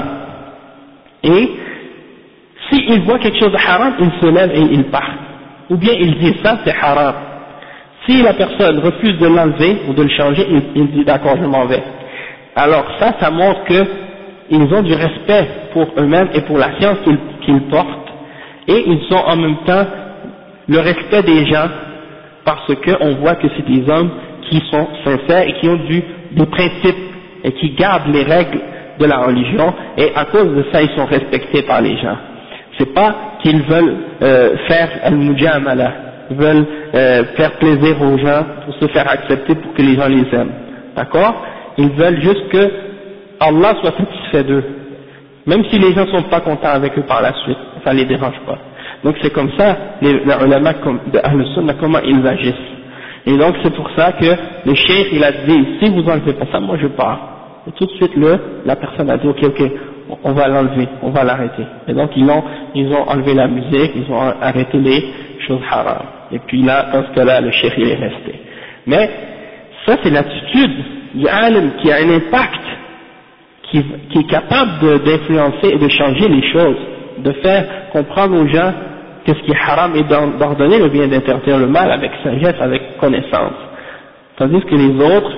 et s'ils voient quelque chose de haram, ils se lèvent et ils partent. Ou bien ils disent, ça c'est haram. Si la personne refuse de l'enlever ou de le changer, il, il dit, d'accord, je m'en vais. Alors ça, ça montre qu'ils ont du respect pour eux-mêmes et pour la science qu'ils, qu'ils portent, et ils ont en même temps le respect des gens, parce qu'on voit que c'est des hommes qui sont sincères et qui ont du, des principes et qui gardent les règles de la religion, et à cause de ça ils sont respectés par les gens. C'est pas qu'ils veulent euh, faire al-mujamala, veulent euh, faire plaisir aux gens pour se faire accepter pour que les gens les aiment, d'accord? Ils veulent juste que Allah soit satisfait d'eux, même si les gens sont pas contents avec eux par la suite, ça les dérange pas. Donc c'est comme ça, les, les ulama de Ahl Sunnah, comment ils agissent. Et donc c'est pour ça que le cheikh il a dit, si vous enlevez pas ça, moi je pars. Et tout de suite le, la personne a dit, ok ok, on va l'enlever, on va l'arrêter. Et donc ils ont, ils ont enlevé la musique, ils ont arrêté les choses haram. Et puis là, dans ce cas-là, le cheikh il est resté. Mais ça c'est l'attitude du alim qui a un impact, qui, qui est capable d'influencer et de changer les choses, de faire comprendre aux gens qu'est-ce qui est haram et d'ordonner le bien, d'interdire le mal avec sagesse, avec connaissance. Tandis que les autres,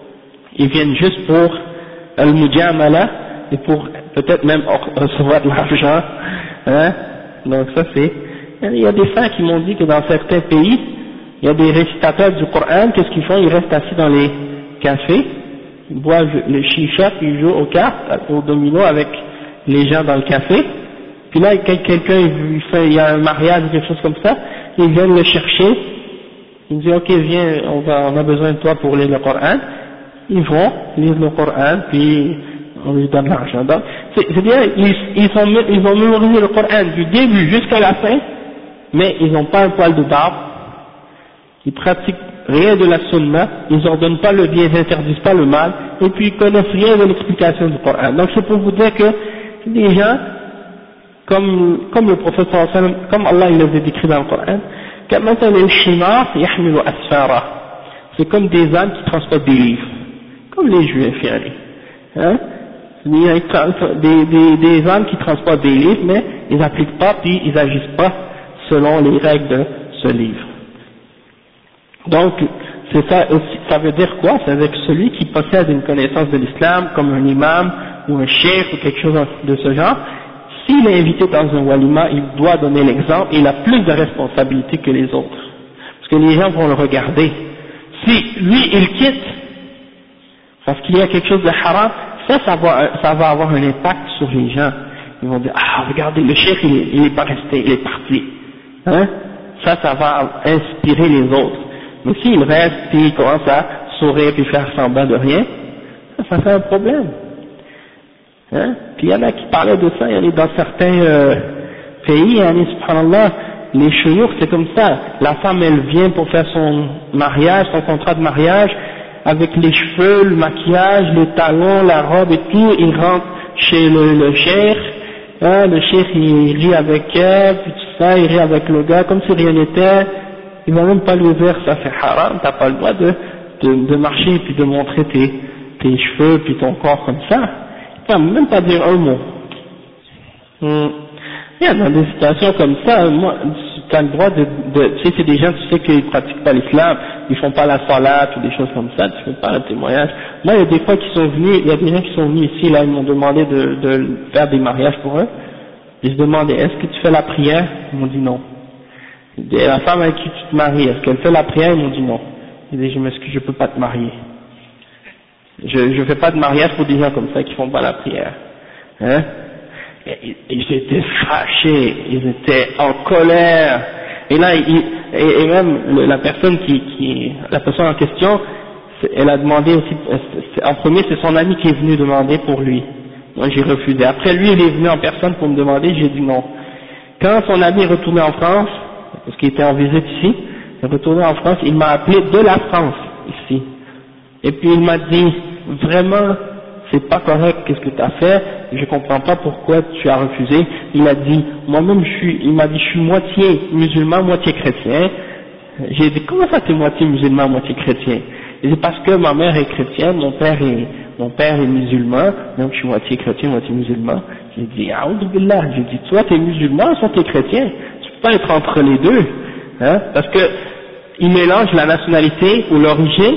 ils viennent juste pour al-mujamala et pour peut-être même recevoir de l'argent, hein. Donc ça c'est, il y a des gens qui m'ont dit que dans certains pays, il y a des récitateurs du Coran, qu'est-ce qu'ils font? Ils restent assis dans les cafés, ils boivent le chicha, puis ils jouent aux cartes, au domino avec les gens dans le café. Puis là, quand quelqu'un il fait, il y a un mariage ou quelque chose comme ça, ils viennent le chercher, ils disent ok viens, on va, on a besoin de toi pour lire le Coran. Ils vont lire le Coran, puis on lui donne l'argent. Donc, c'est bien, ils, ils, ont, ils ont mémorisé le Coran du début jusqu'à la fin, mais ils n'ont pas un poil de barbe, ils pratiquent rien de la sunna, ils n'ordonnent pas le bien, ils n'interdisent pas le mal, et puis ils connaissent rien de l'explication du Coran. Donc c'est pour vous dire que les gens, comme, comme le prophète sallallahu alayhi wa sallam, comme Allah il les a décrit dans le Coran, c'est comme des âmes qui transportent des livres, comme les juifs, hein? Des, des, des âmes qui transportent des livres, mais ils n'appliquent pas, puis ils n'agissent pas selon les règles de ce livre. Donc, c'est ça aussi, ça veut dire quoi? Ça veut dire que celui qui possède une connaissance de l'islam, comme un imam, ou un cheikh, ou quelque chose de ce genre, s'il est invité dans un walima, il doit donner l'exemple, et il a plus de responsabilité que les autres. Parce que les gens vont le regarder. Si lui, il quitte, parce qu'il y a quelque chose de haram, ça, ça va, ça va avoir un impact sur les gens. Ils vont dire, ah, regardez, le cheikh, il, il est pas resté, il est parti. Hein? Ça, ça va inspirer les autres. Mais s'il reste, puis il commence à sourire, puis faire semblant de rien, ça, ça fait un problème. Hein? Puis il y en a qui parlaient de ça, il y en a dans certains euh, pays, il y en a, subhanallah, les chouyours, c'est comme ça. La femme, elle vient pour faire son mariage, son contrat de mariage, avec les cheveux, le maquillage, les talons, la robe et tout, il rentre chez le, le cheikh, hein, le cheikh il rit avec elle, puis tout ça, il rit avec le gars comme si rien n'était, il va même pas lui dire ça c'est haram, t'as pas le droit de, de, de marcher et puis de montrer tes, tes cheveux puis ton corps comme ça, il va même pas dire un mot. Hum. Il y a dans des situations comme ça, moi, tu as le droit de, de tu sais, c'est des gens, tu sais qu'ils pratiquent pas l'islam, ils font pas la salat ou des choses comme ça, tu fais pas un témoignage. Moi, il y a des fois qui sont venus, il y a des gens qui sont venus ici, là, ils m'ont demandé de, de faire des mariages pour eux. Et je demandais, est-ce que tu fais la prière? Ils m'ont dit non. Et la femme avec qui tu te maries, est-ce qu'elle fait la prière? Ils m'ont dit non. J'ai dit, je m'excuse, je peux pas te marier. Je, je fais pas de mariage pour des gens comme ça qui font pas la prière. Hein? Et ils étaient fâchés, ils étaient en colère. Et là, il, et, et même le, la personne qui, qui, la personne en question, elle a demandé aussi, en premier c'est son ami qui est venu demander pour lui. Moi j'ai refusé. Après lui il est venu en personne pour me demander, j'ai dit non. Quand son ami est retourné en France, parce qu'il était en visite ici, il est retourné en France, il m'a appelé de la France, ici. Et puis il m'a dit, vraiment, c'est pas correct, qu'est-ce que tu as fait, je comprends pas pourquoi tu as refusé. Il a dit, moi-même je suis, il m'a dit, je suis moitié musulman, moitié chrétien. J'ai dit, comment ça t'es moitié musulman, moitié chrétien? Il dit, parce que ma mère est chrétienne, mon père est, mon père est musulman, donc je suis moitié chrétien, moitié musulman. J'ai dit, Aoudou billah, j'ai dit, soit t'es musulman, soit t'es chrétien. Tu peux pas être entre les deux, hein, parce que il mélange la nationalité ou l'origine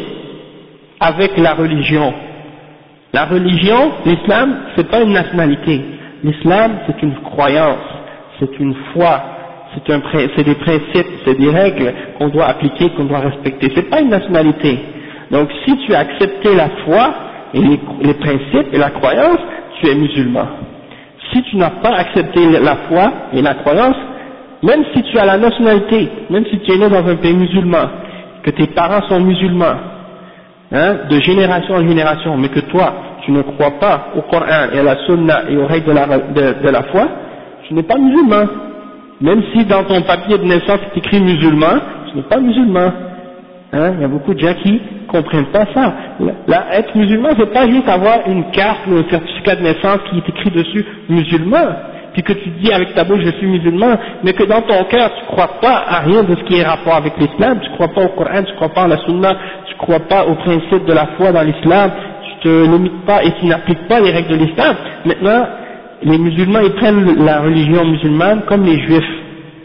avec la religion. La religion, l'islam, c'est pas une nationalité. L'islam, c'est une croyance, c'est une foi, c'est un, c'est des principes, c'est des règles qu'on doit appliquer, qu'on doit respecter. C'est pas une nationalité. Donc, si tu as accepté la foi et les, les principes et la croyance, tu es musulman. Si tu n'as pas accepté la foi et la croyance, même si tu as la nationalité, même si tu es né dans un pays musulman, que tes parents sont musulmans, hein, de génération en génération, mais que toi, tu ne crois pas au Coran et à la Sunna et aux règles de la, de, de la foi, tu n'es pas musulman. Même si dans ton papier de naissance c'est écrit musulman, tu n'es pas musulman. Hein, il y a beaucoup de gens qui comprennent pas ça. Là, être musulman, c'est pas juste avoir une carte ou un certificat de naissance qui est écrit dessus musulman, puis que tu dis avec ta bouche je suis musulman, mais que dans ton cœur tu crois pas à rien de ce qui est rapport avec l'islam, tu crois pas au Coran, tu crois pas à la Sunna, tu crois pas aux principes de la foi dans l'islam, tu te limites pas et tu n'appliques pas les règles de l'islam. Maintenant, les musulmans ils prennent la religion musulmane comme les juifs.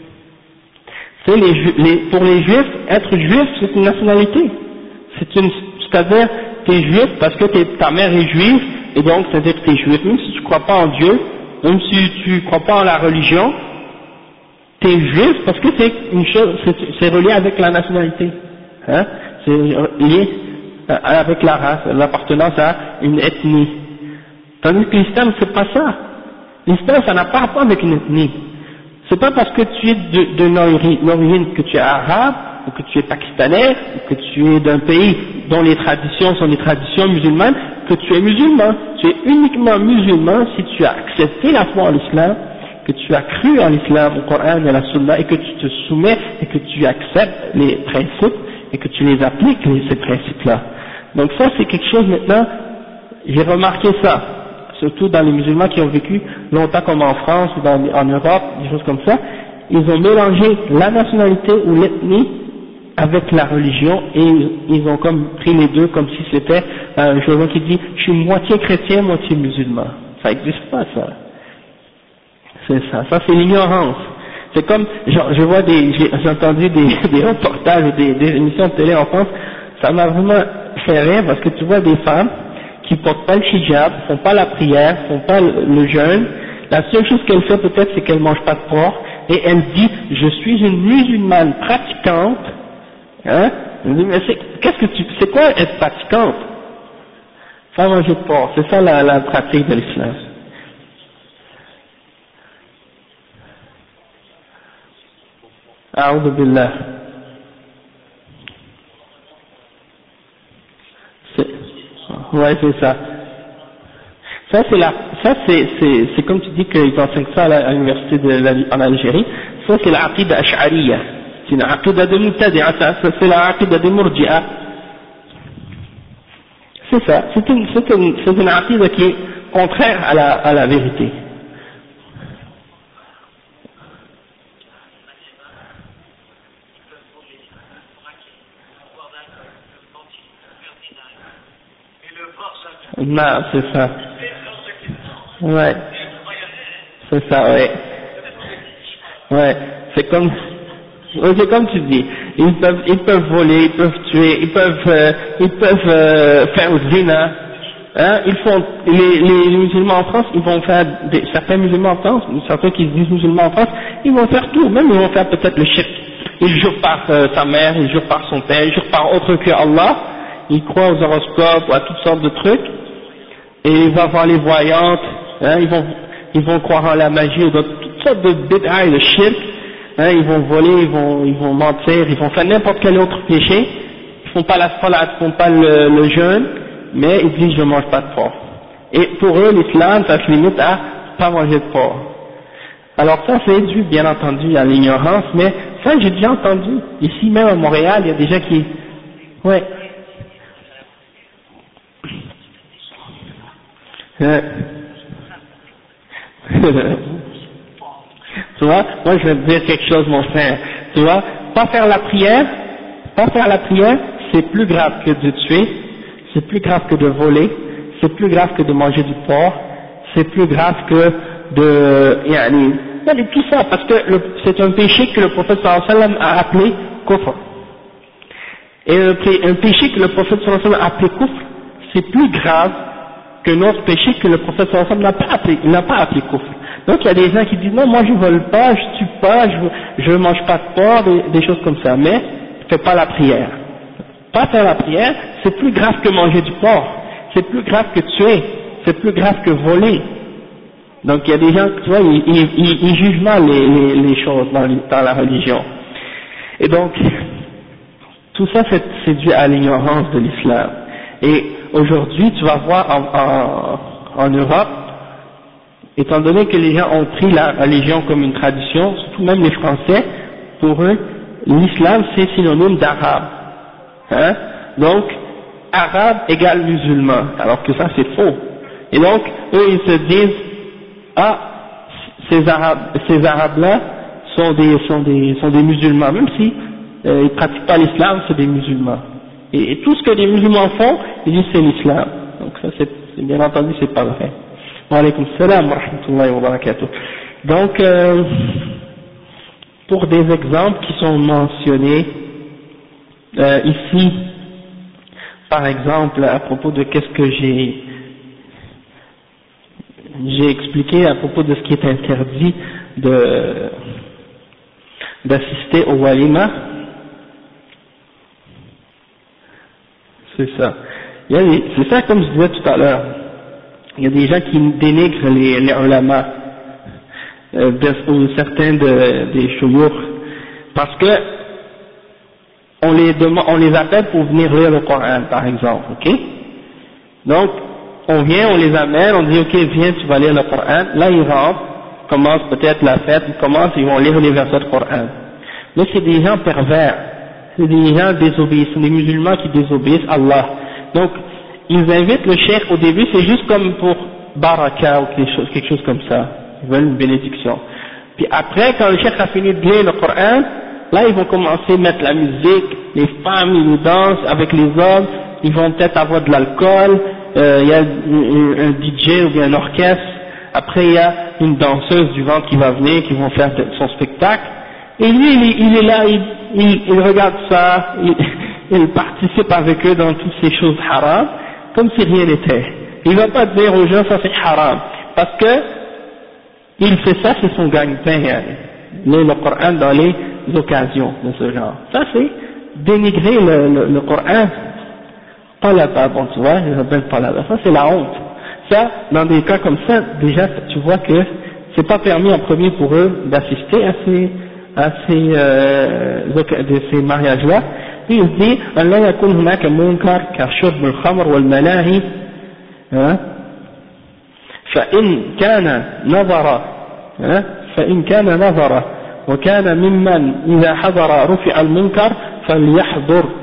C'est les, les, pour les juifs, être juif c'est une nationalité. C'est une, c'est-à-dire t'es juif parce que t'es, ta mère est juive et donc c'est-à-dire que t'es juif. Même si tu crois pas en Dieu, même si tu crois pas en la religion, t'es juif parce que c'est une chose, c'est, c'est relié avec la nationalité. Hein? C'est lié avec la race, l'appartenance à une ethnie. Tandis que l'islam c'est pas ça. L'islam ça n'a pas rapport avec une ethnie. C'est pas parce que tu es d'une origine que tu es arabe, ou que tu es pakistanais, ou que tu es d'un pays dont les traditions sont des traditions musulmanes, que tu es musulman. Tu es uniquement musulman si tu as accepté la foi en l'islam, que tu as cru en l'islam, au Coran et à la Sunna, et que tu te soumets, et que tu acceptes les principes, et que tu les appliques, ces principes-là. Donc ça c'est quelque chose maintenant, j'ai remarqué ça. Surtout dans les musulmans qui ont vécu longtemps comme en France ou dans, en Europe, des choses comme ça, ils ont mélangé la nationalité ou l'ethnie avec la religion et ils, ils ont comme pris les deux comme si c'était un journal qui dit je suis moitié chrétien, moitié musulman. Ça n'existe pas ça. C'est ça, ça c'est l'ignorance. C'est comme, genre, je vois des, j'ai, j'ai entendu des, des reportages ou des, des émissions de télé en France, ça m'a vraiment fait rire parce que tu vois des femmes qui portent pas le hijab, font pas la prière, font pas le, le jeûne. La seule chose qu'elle fait peut-être c'est qu'elle mange pas de porc et elle dit je suis une musulmane pratiquante. Hein? Je dis mais c'est, qu'est-ce que tu, c'est quoi être pratiquante? Pas manger de porc, c'est ça la, la pratique de l'islam. A'oudhu billah. C'est, ouais, c'est ça. Ça, c'est la, ça, c'est, c'est, c'est comme tu dis qu'ils enseignent ça à, la, à l'université de la, en Algérie. Ça, c'est la aqida ash'ariyya. C'est une aqida de mubtadi'a. Ça, c'est la aqida de murji'a. C'est ça, c'est une, c'est une, c'est une aqida qui est contraire à la, à la vérité. Non, c'est ça. Ouais. C'est ça, ouais. Ouais. C'est comme, ouais, c'est comme tu dis. Ils peuvent, ils peuvent voler, ils peuvent tuer, ils peuvent, euh, ils peuvent euh, faire le zina. Hein, ils font, les, les musulmans en France, ils vont faire, des, certains musulmans en France, certains qui se disent musulmans en France, ils vont faire tout, même ils vont faire peut-être le shirk. Ils jurent par euh, sa mère, ils jurent par son père, ils jurent par autre que Allah, ils croient aux horoscopes ou à toutes sortes de trucs, et ils vont voir les voyantes, hein, ils vont, ils vont croire en la magie ou dans toutes sortes de bid'a et de shirk, hein, ils vont voler, ils vont, ils vont mentir, ils vont faire n'importe quel autre péché, ils font pas la salat, ils font pas le, le jeûne, mais ils disent je ne mange pas de porc. Et pour eux, l'islam, ça se limite à pas manger de porc. Alors ça, c'est dû, bien entendu, à l'ignorance, mais ça, j'ai déjà entendu. Ici, même à Montréal, il y a des gens qui... Ouais. Euh. Tu vois, moi, je vais te dire quelque chose, mon frère. Tu vois, pas faire la prière, pas faire la prière, c'est plus grave que de tuer. C'est plus grave que de voler, c'est plus grave que de manger du porc, c'est plus grave que de... Yani, yani tout ça, parce que c'est un péché que le prophète sallallahu alayhi wa sallam a appelé kufr. Et un, un péché que le prophète sallallahu alayhi wa sallam a appelé kufr, c'est plus grave qu'un autre péché que le prophète sallallahu alayhi wa sallam n'a pas appelé, il n'a pas appelé kufr. Donc il y a des gens qui disent non, moi je vole pas, je tue pas, je ne mange pas de porc, des, des choses comme ça, mais fais pas la prière. Pas faire la prière, c'est plus grave que manger du porc, c'est plus grave que tuer, c'est plus grave que voler. Donc il y a des gens, tu vois, ils, ils, ils, ils jugent mal les, les, les choses dans, dans la religion. Et donc, tout ça c'est, c'est dû à l'ignorance de l'islam. Et aujourd'hui, tu vas voir en, en, en Europe, étant donné que les gens ont pris la religion comme une tradition, surtout même les Français, pour eux, l'islam c'est synonyme d'arabe. Hein? Donc, arabe égale musulman, alors que ça c'est faux. Et donc, eux ils se disent, ah, ces arabes, ces arabes-là sont des, sont des, sont des musulmans, même si euh, ils pratiquent pas l'islam, c'est des musulmans. Et, et tout ce que les musulmans font, ils disent c'est l'islam. Donc ça c'est, c'est bien entendu c'est pas vrai. Wa alaykoum salam wa rahmatullahi wa barakatuh. Donc, euh, pour des exemples qui sont mentionnés, Euh, ici, par exemple, à propos de qu'est-ce que j'ai j'ai expliqué à propos de ce qui est interdit de d'assister au walima, c'est ça. Il y a des, c'est ça comme je disais tout à l'heure. Il y a des gens qui dénigrent les, les ulama, euh, de, ou certains de, des shuyukh, parce que on les demande, on les appelle pour venir lire le Coran, par exemple, ok? Donc, on vient, on les amène, on dit, ok, viens, tu vas lire le Coran. Là, ils rentrent, commencent peut-être la fête, ils commencent, ils vont lire les versets du Coran. Mais c'est des gens pervers, c'est des gens désobéissants, des musulmans qui désobéissent à Allah. Donc, ils invitent le cheikh au début, c'est juste comme pour baraka ou quelque chose, quelque chose comme ça. Ils veulent une bénédiction. Puis après, quand le cheikh a fini de lire le Coran, là, ils vont commencer à mettre la musique, les femmes, ils dansent avec les hommes, ils vont peut-être avoir de l'alcool, euh, il y a un, un D J ou bien un orchestre, après il y a une danseuse du ventre qui va venir, qui vont faire son spectacle, et lui, il est, il est là, il, il, il regarde ça, il, il participe avec eux dans toutes ces choses haram, comme si rien n'était. Il ne va pas dire aux gens, ça c'est haram, parce que il fait ça, c'est son gagne-pain, lire le Coran dans les occasions de ce genre. Ça c'est dénigrer le, le, le Coran. Pas là-bas, bon tu vois, je rappelle pas là-bas. Ça c'est la honte. Ça, dans des cas comme ça, déjà tu vois que c'est pas permis en premier pour eux d'assister à ces, à ces, euh, de ces mariages-là. Puis il se dit, Allah yakun hunaka munkar ka shurb al-khamr wal malahi, hein, فإن كان نظر فإن كان نظر وكان ممن إذا حضر رفع المنكر فليحضر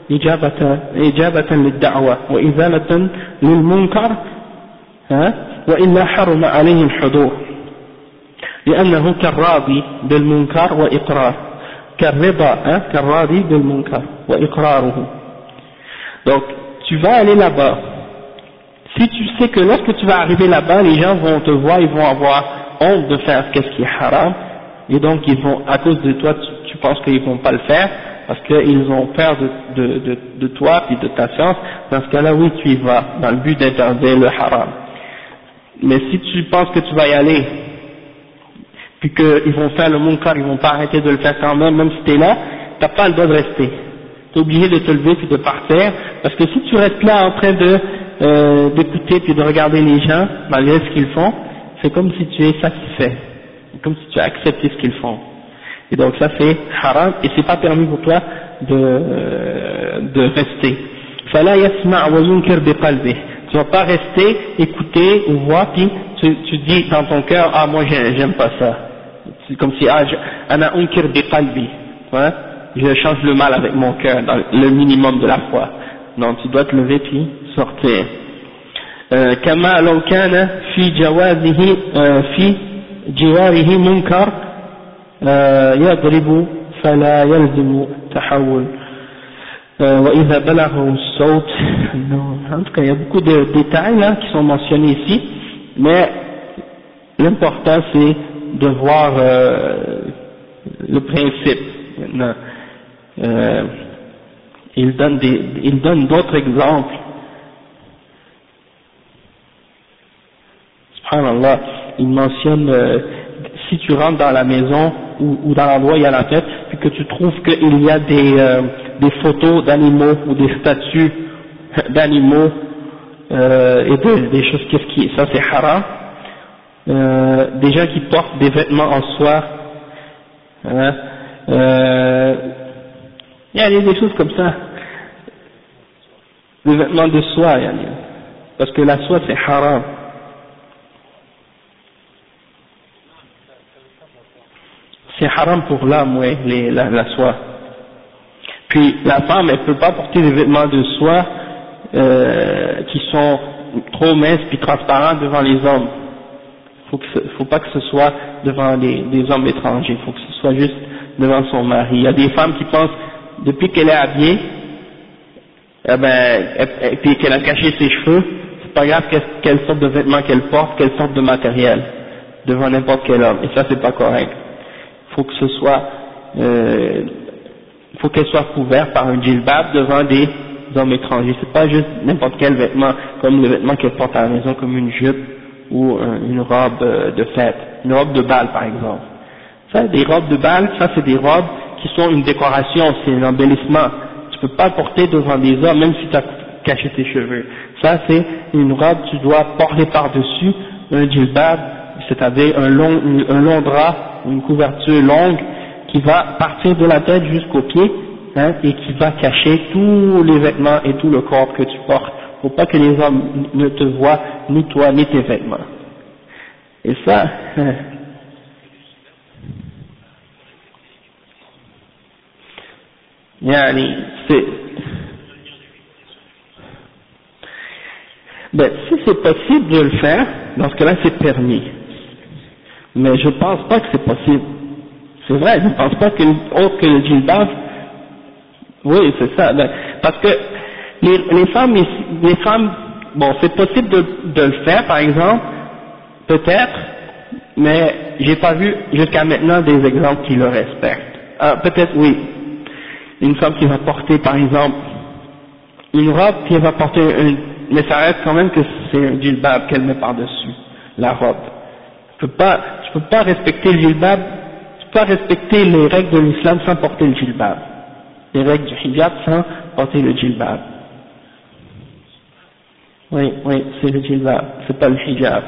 إجابة إجابة للدعوة وإزالة للمنكر وإلا حرم عليه الحضور لأنه كالراضي بالمنكر وإقرار كالرضا كالراضي بالمنكر وإقراره. Donc tu vas aller là-bas, si tu sais que lorsque tu vas arriver là-bas les gens vont te voir, ils vont avoir honte de faire ce qui est haram et donc ils vont, à cause de toi tu, tu penses qu'ils vont pas le faire parce qu'ils ont peur de, de, de, de toi et de ta science, dans ce cas-là oui tu y vas dans le but d'interdire le haram. Mais si tu penses que tu vas y aller puis qu'ils vont faire le munkar, ils vont pas arrêter de le faire quand même, même si tu es là, tu n'as pas le droit de rester. Tu es obligé de te lever puis de partir, parce que si tu restes là en train de euh, d'écouter puis de regarder les gens, malgré ce qu'ils font, c'est comme si tu es satisfait, c'est comme si tu as accepté ce qu'ils font. Et donc ça c'est haram, et c'est pas permis pour toi de, euh, de rester. فَلَا يَسْمَعْ وَيُنْكِرْ بِقَلْبِهِ. Tu vas pas rester, écouter ou voir, puis tu, tu dis dans ton cœur, ah moi j'aime pas ça. C'est comme si, ah, ana unkir bi qalbi, ouais, je change le mal avec mon cœur, dans le minimum de la foi. Non, tu dois te lever puis sortir. كما لو كان في جوازه في جواره منكر يضرب فلا يلزم تحول وإذا بلغه الصوت. En tout cas, il y a beaucoup de détails là qui sont mentionnés ici, mais l'important c'est de voir euh, le principe. Maintenant, euh, il donne des, il donne d'autres exemples. Subhanallah, il mentionne euh, si tu rentres dans la maison ou, ou dans l'endroit où il y a la fête, puis que tu trouves qu'il y a des, euh, des photos d'animaux ou des statues d'animaux euh, et de, des choses qu'est-ce qui, ça c'est haram. Euh, des gens qui portent des vêtements en soie, hein, euh, il y a des choses comme ça, des vêtements de soie, parce que la soie c'est haram. C'est haram pour l'âme, oui, les, la, la soie. Puis la femme, elle peut pas porter des vêtements de soie euh, qui sont trop minces puis transparents devant les hommes. Faut que ce, faut pas que ce soit devant les, des hommes étrangers. Faut que ce soit juste devant son mari. Il y a des femmes qui pensent, depuis qu'elle est habillée, eh ben, et puis qu'elle a caché ses cheveux, c'est pas grave quelle, quelle sorte de vêtements qu'elle porte, quelle sorte de matériel devant n'importe quel homme. Et ça c'est pas correct. Faut que ce soit, euh, faut qu'elle soit couverte par un djilbab devant des hommes étrangers. C'est pas juste n'importe quel vêtement, comme le vêtement qu'elle porte à la maison, comme une jupe ou une robe de fête, une robe de bal par exemple. Ça, des robes de bal, ça c'est des robes qui sont une décoration, c'est un embellissement. Tu peux pas porter devant des hommes, même si tu as caché tes cheveux. Ça c'est une robe, tu dois porter par-dessus un djilbab, c'est-à-dire un long, un long drap, une couverture longue qui va partir de la tête jusqu'aux pieds, hein, et qui va cacher tous les vêtements et tout le corps que tu portes, pour pas que les hommes ne te voient, ni toi, ni tes vêtements. Et ça, hein, yani, c'est, ben, si c'est possible de le faire, dans ce cas-là c'est permis. Mais je pense pas que c'est possible. C'est vrai, je ne pense pas qu'une autre que le djilbab, oui, c'est ça, ben, parce que les, les femmes, les femmes, bon, c'est possible de, de le faire, par exemple, peut-être, mais j'ai pas vu jusqu'à maintenant des exemples qui le respectent. Ah, peut-être oui, une femme qui va porter, par exemple, une robe, puis elle va porter une, mais ça reste quand même que c'est un djilbab qu'elle met par-dessus, la robe. Tu peux pas, tu peux pas respecter le djilbab, tu peux pas respecter les règles de l'islam sans porter le djilbab. Les règles du hijab sans porter le djilbab. Oui, oui, c'est le djilbab, c'est pas le hijab.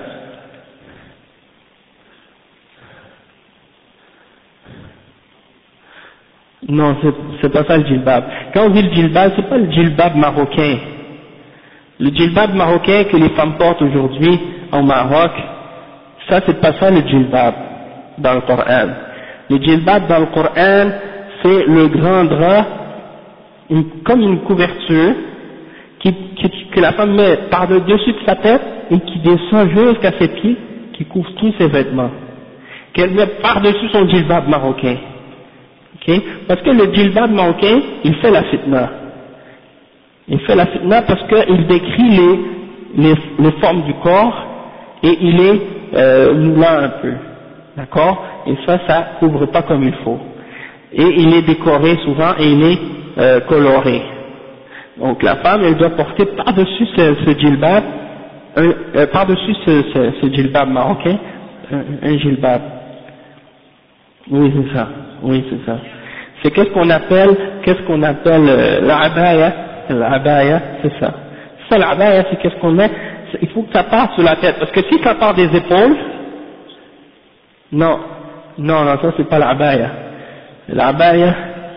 Non, c'est pas ça le djilbab. Quand on dit le djilbab, c'est pas le djilbab marocain. Le djilbab marocain que les femmes portent aujourd'hui au Maroc, ça c'est pas ça le djilbab dans le Coran. Le djilbab dans le Coran, c'est le grand drap une, comme une couverture qui, qui, que la femme met par-dessus de sa tête et qui descend jusqu'à ses pieds, qui couvre tous ses vêtements, qu'elle met par-dessus son djilbab marocain. Okay? Parce que le djilbab marocain, il fait la fitna. Il fait la fitna parce qu'il décrit les, les, les formes du corps et il est euh, moulant un peu. D'accord? Et ça, ça couvre pas comme il faut. Et il est décoré souvent et il est euh, coloré. Donc la femme, elle doit porter par-dessus ce, ce djilbab, un, euh, par-dessus ce, ce, ce djilbab marocain, un, un djilbab. Oui, c'est ça. Oui, c'est ça. C'est qu'est-ce qu'on appelle, qu'est-ce qu'on appelle euh, l'abaya, l'abaya, c'est ça. Ça, l'abaya, c'est qu'est-ce qu'on met, il faut que ça parte sur la tête, parce que si ça part des épaules, non, non, non, ça c'est pas l'abaya. L'abaya,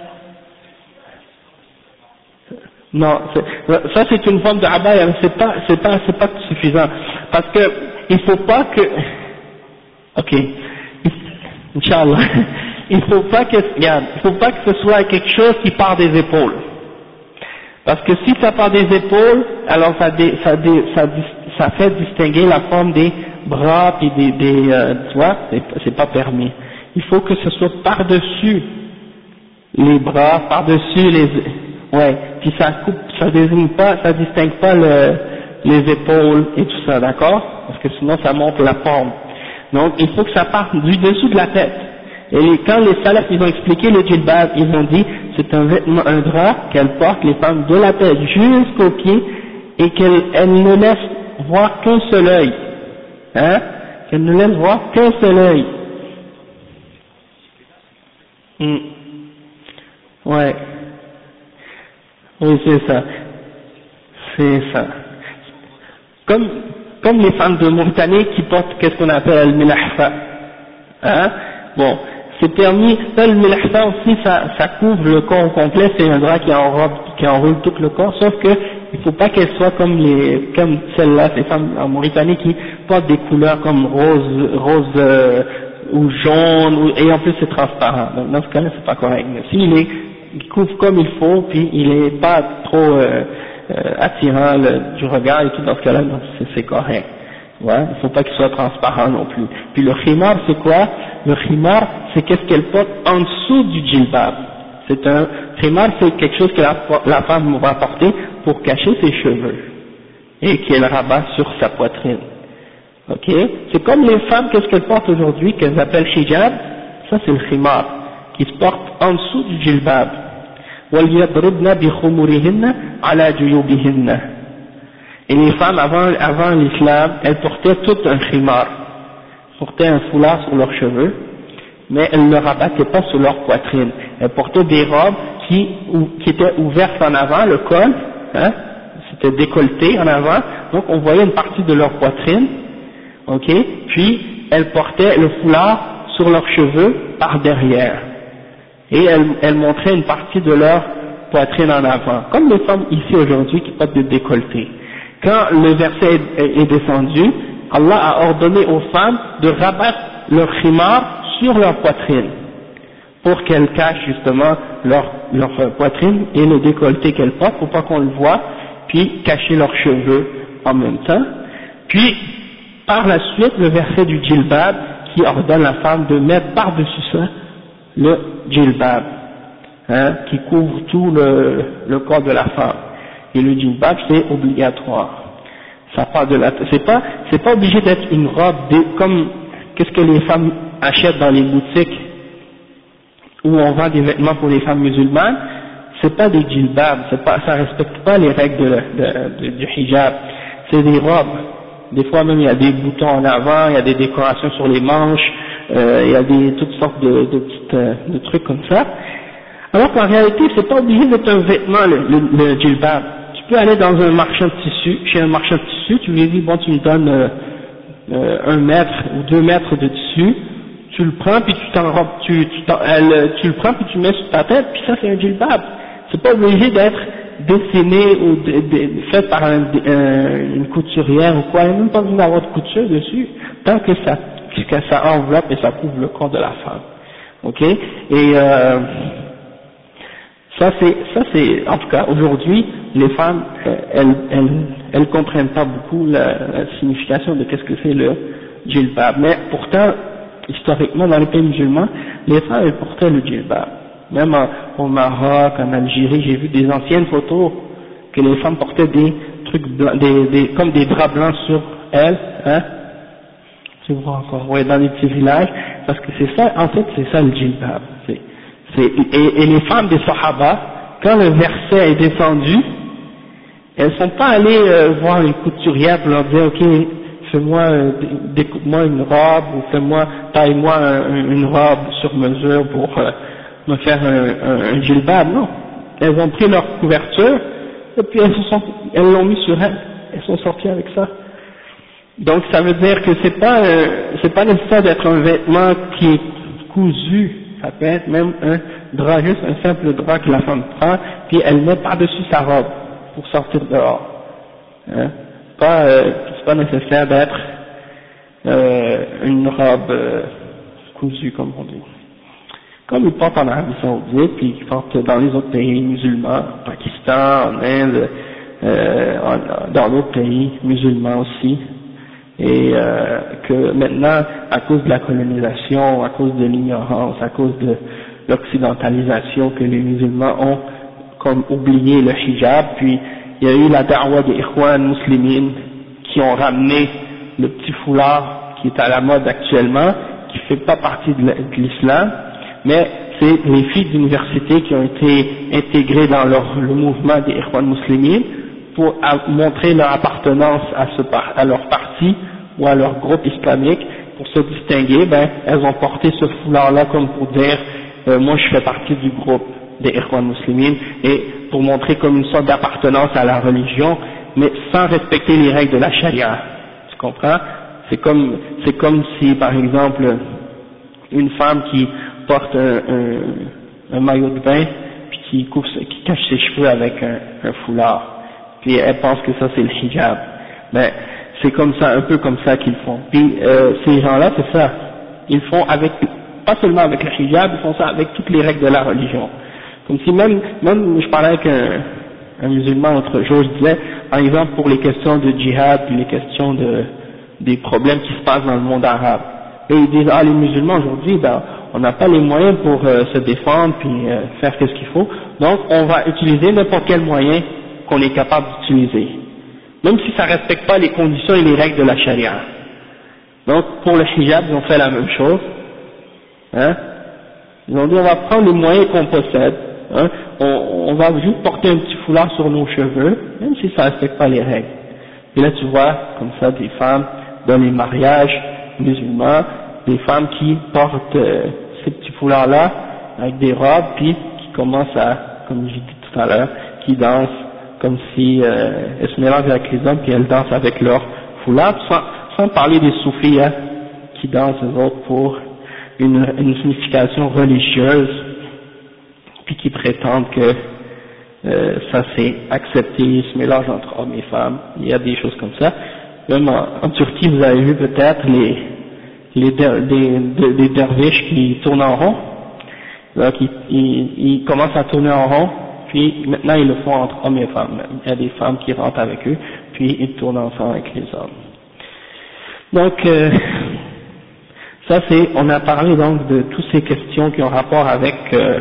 non, ça c'est une forme de abaya, mais c'est pas, c'est pas, c'est pas suffisant, parce que il faut pas que, ok, Inch'Allah, il faut pas que, regarde, il faut pas que ce soit quelque chose qui part des épaules, parce que si ça part des épaules, alors ça, dé, ça, dé, ça, ça fait distinguer la forme des bras et des, des euh, tu vois, c'est pas permis. Il faut que ce soit par-dessus les bras, par-dessus les, ouais, puis ça coupe, ça désigne pas, ça distingue pas le, les épaules et tout ça, d'accord? Parce que sinon ça montre la forme. Donc il faut que ça parte du dessous de la tête. Et les, quand les salafs ils ont expliqué le djilbab, ils ont dit c'est un vêtement, un drap qu'elles portent les femmes de la tête jusqu'aux pieds et qu'elles elles ne laissent voir qu'un seul œil, hein, qu'elles ne laissent voir qu'un seul œil. Hmm. Ouais. Oui, c'est ça. C'est ça. Comme, comme les femmes de Mauritanie qui portent qu'est-ce qu'on appelle le milahfa. Hein? Bon, c'est permis, ça, le milahfa aussi, ça, ça couvre le corps au complet, c'est un drap qui enrobe, qui enroule tout le corps, sauf que il faut pas qu'elle soit comme les, comme celles-là, ces femmes en Mauritanie qui portent des couleurs comme rose, rose, euh, ou jaune, ou, et en plus c'est transparent. Donc dans ce cas-là, c'est pas correct. Mais s'il est, il couvre comme il faut, puis il est pas trop euh, euh, attirant le, du regard et tout, dans ce cas-là, c'est correct. Ouais, il faut pas qu'il soit transparent non plus. Puis le khimar, c'est quoi? Le khimar, c'est qu'est-ce qu'elle porte en dessous du djilbab. C'est un khimar, c'est quelque chose que la, la femme va porter pour cacher ses cheveux et qu'elle rabat sur sa poitrine. Ok? C'est comme les femmes, qu'est-ce qu'elles portent aujourd'hui, qu'elles appellent hijab, ça c'est le khimar, qui se porte en dessous du djilbab. وَلْيَضْرِبْنَ بِخُمُرِهِنَّ عَلَى جُيُوبِهِنَّ. Et les femmes avant, avant l'islam, elles portaient tout un khimar, portaient un foulard sur leurs cheveux, mais elles ne rabattaient pas sur leur poitrine. Elles portaient des robes qui, ou, qui étaient ouvertes en avant, le col, hein, c'était décolleté en avant, donc on voyait une partie de leur poitrine, ok, puis elles portaient le foulard sur leurs cheveux par derrière, et elles, elles montraient une partie de leur poitrine en avant, comme les femmes ici aujourd'hui qui portent des décolletés. Quand le verset est, est descendu, Allah a ordonné aux femmes de rabattre leur khimar sur leur poitrine, pour qu'elles cachent justement leur, leur poitrine et le décolleté qu'elles portent, pour pas qu'on le voit, puis cacher leurs cheveux en même temps. Puis, par la suite, le verset du djilbab, qui ordonne la femme de mettre par-dessus ça le djilbab, hein, qui couvre tout le, le corps de la femme. Et le djilbab, c'est obligatoire. Ça part de la, c'est pas, c'est pas obligé d'être une robe de, comme, qu'est-ce que les femmes achètent dans les boutiques où on vend des vêtements pour les femmes musulmanes. C'est pas des djilbabs, c'est pas, ça respecte pas les règles de, de, de, du hijab. C'est des robes. Des fois même il y a des boutons en avant, il y a des décorations sur les manches, euh, il y a des, toutes sortes de, de petites, euh, de trucs comme ça. Alors qu'en réalité, c'est pas obligé d'être un vêtement, le, le, le djilbab. Tu peux aller dans un marchand de tissu, chez un marchand de tissu, tu lui dis, bon, tu me donnes euh, euh, un mètre ou deux mètres de tissu, tu le prends, puis tu t'enrobes, tu, tu, elle, tu le prends, puis tu le mets sur ta tête, puis ça c'est un djilbab. C'est pas obligé d'être dessiné ou de, de, fait par un, un, une couturière ou quoi, il n'y a même pas besoin d'avoir de couture dessus, tant que ça, que ça enveloppe et ça couvre le corps de la femme. Ok? Et euh, ça ça c'est, ça c'est, en tout cas, aujourd'hui, les femmes, euh, elles, elles, elles comprennent pas beaucoup la, la signification de qu'est-ce que c'est le djilbab. Mais pourtant, historiquement, dans les pays musulmans, les femmes, elles portaient le djilbab. Même en, au Maroc, en Algérie, j'ai vu des anciennes photos que les femmes portaient des trucs blancs, des, des, comme des draps blancs sur elles, hein. Tu vois encore, ouais, dans les petits villages, parce que c'est ça, en fait, c'est ça le djilbab. C'est, c'est, et, et les femmes des Sahaba, quand le verset est descendu, elles sont pas allées euh, voir les couturières pour leur dire, ok, fais-moi, euh, découpe-moi une robe, ou fais-moi, taille-moi un, une robe sur mesure pour euh, me faire un, un, un djilbab. Non, elles ont pris leur couverture, et puis elles se sont, elles l'ont mis sur elles, elles sont sorties avec ça. Donc ça veut dire que c'est pas, euh, c'est pas nécessaire d'être un vêtement qui est cousu, ça peut être même un drap, juste un simple drap que la femme prend, puis elle met par-dessus sa robe pour sortir dehors. Hein? Pas, euh, c'est pas nécessaire d'être euh, une robe euh, cousue comme on dit. Comme ils portent en Arabie Saoudite, puis ils portent dans les autres pays musulmans, au Pakistan, en Inde, euh, en, dans d'autres pays musulmans aussi. Et euh, que maintenant, à cause de la colonisation, à cause de l'ignorance, à cause de l'occidentalisation que les musulmans ont comme oublié le hijab, puis il y a eu la da'wa des Ikhwan muslimines qui ont ramené le petit foulard qui est à la mode actuellement, qui fait pas partie de l'islam, mais c'est les filles d'université qui ont été intégrées dans leur, le mouvement des Ikhwan muslimines pour montrer leur appartenance à, ce, à leur parti ou à leur groupe islamique. Pour se distinguer, ben, elles ont porté ce foulard-là comme pour dire euh, moi je fais partie du groupe des Ikhwan muslimines, et pour montrer comme une sorte d'appartenance à la religion, mais sans respecter les règles de la charia. Tu comprends? C'est comme, c'est comme si par exemple une femme qui porte un, un, un maillot de bain puis qui, couvre, qui cache ses cheveux avec un, un foulard. Puis elle pense que ça c'est le hijab. Mais c'est comme ça, un peu comme ça qu'ils font. Puis euh, ces gens-là, c'est ça. Ils font avec, pas seulement avec le hijab, ils font ça avec toutes les règles de la religion. Comme si même, même je parlais avec un, un musulman l'autre jour, je disais, par exemple pour les questions de djihad, puis les questions de, des problèmes qui se passent dans le monde arabe. Et ils disent, ah les musulmans aujourd'hui, ben, on n'a pas les moyens pour euh, se défendre, puis euh, faire ce qu'il faut, donc on va utiliser n'importe quel moyen qu'on est capable d'utiliser, même si ça ne respecte pas les conditions et les règles de la charia. Donc pour le hijab, ils ont fait la même chose. Hein? Ils ont dit on va prendre les moyens qu'on possède, hein? on, on va juste porter un petit foulard sur nos cheveux, même si ça ne respecte pas les règles. Et là tu vois, comme ça, des femmes dans les mariages musulmans, des femmes qui portent euh, ces petits foulards-là avec des robes, puis qui commencent à, comme j'ai dit tout à l'heure, qui dansent comme si euh, elles se mélangent avec les hommes, puis elles dansent avec leur foulard, sans, sans parler des soufis, hein, qui dansent eux autres pour une, une signification religieuse, puis qui prétendent que euh, ça c'est accepté, ils se mélangent entre hommes et femmes, il y a des choses comme ça. Même en, en Turquie, vous avez vu peut-être les, les, der, des, des, des derviches qui tournent en rond, donc ils, ils, ils commencent à tourner en rond, puis maintenant ils le font entre hommes et femmes. Il y a des femmes qui rentrent avec eux, puis ils tournent ensemble avec les hommes. Donc euh, ça c'est, on a parlé donc de toutes ces questions qui ont rapport avec euh,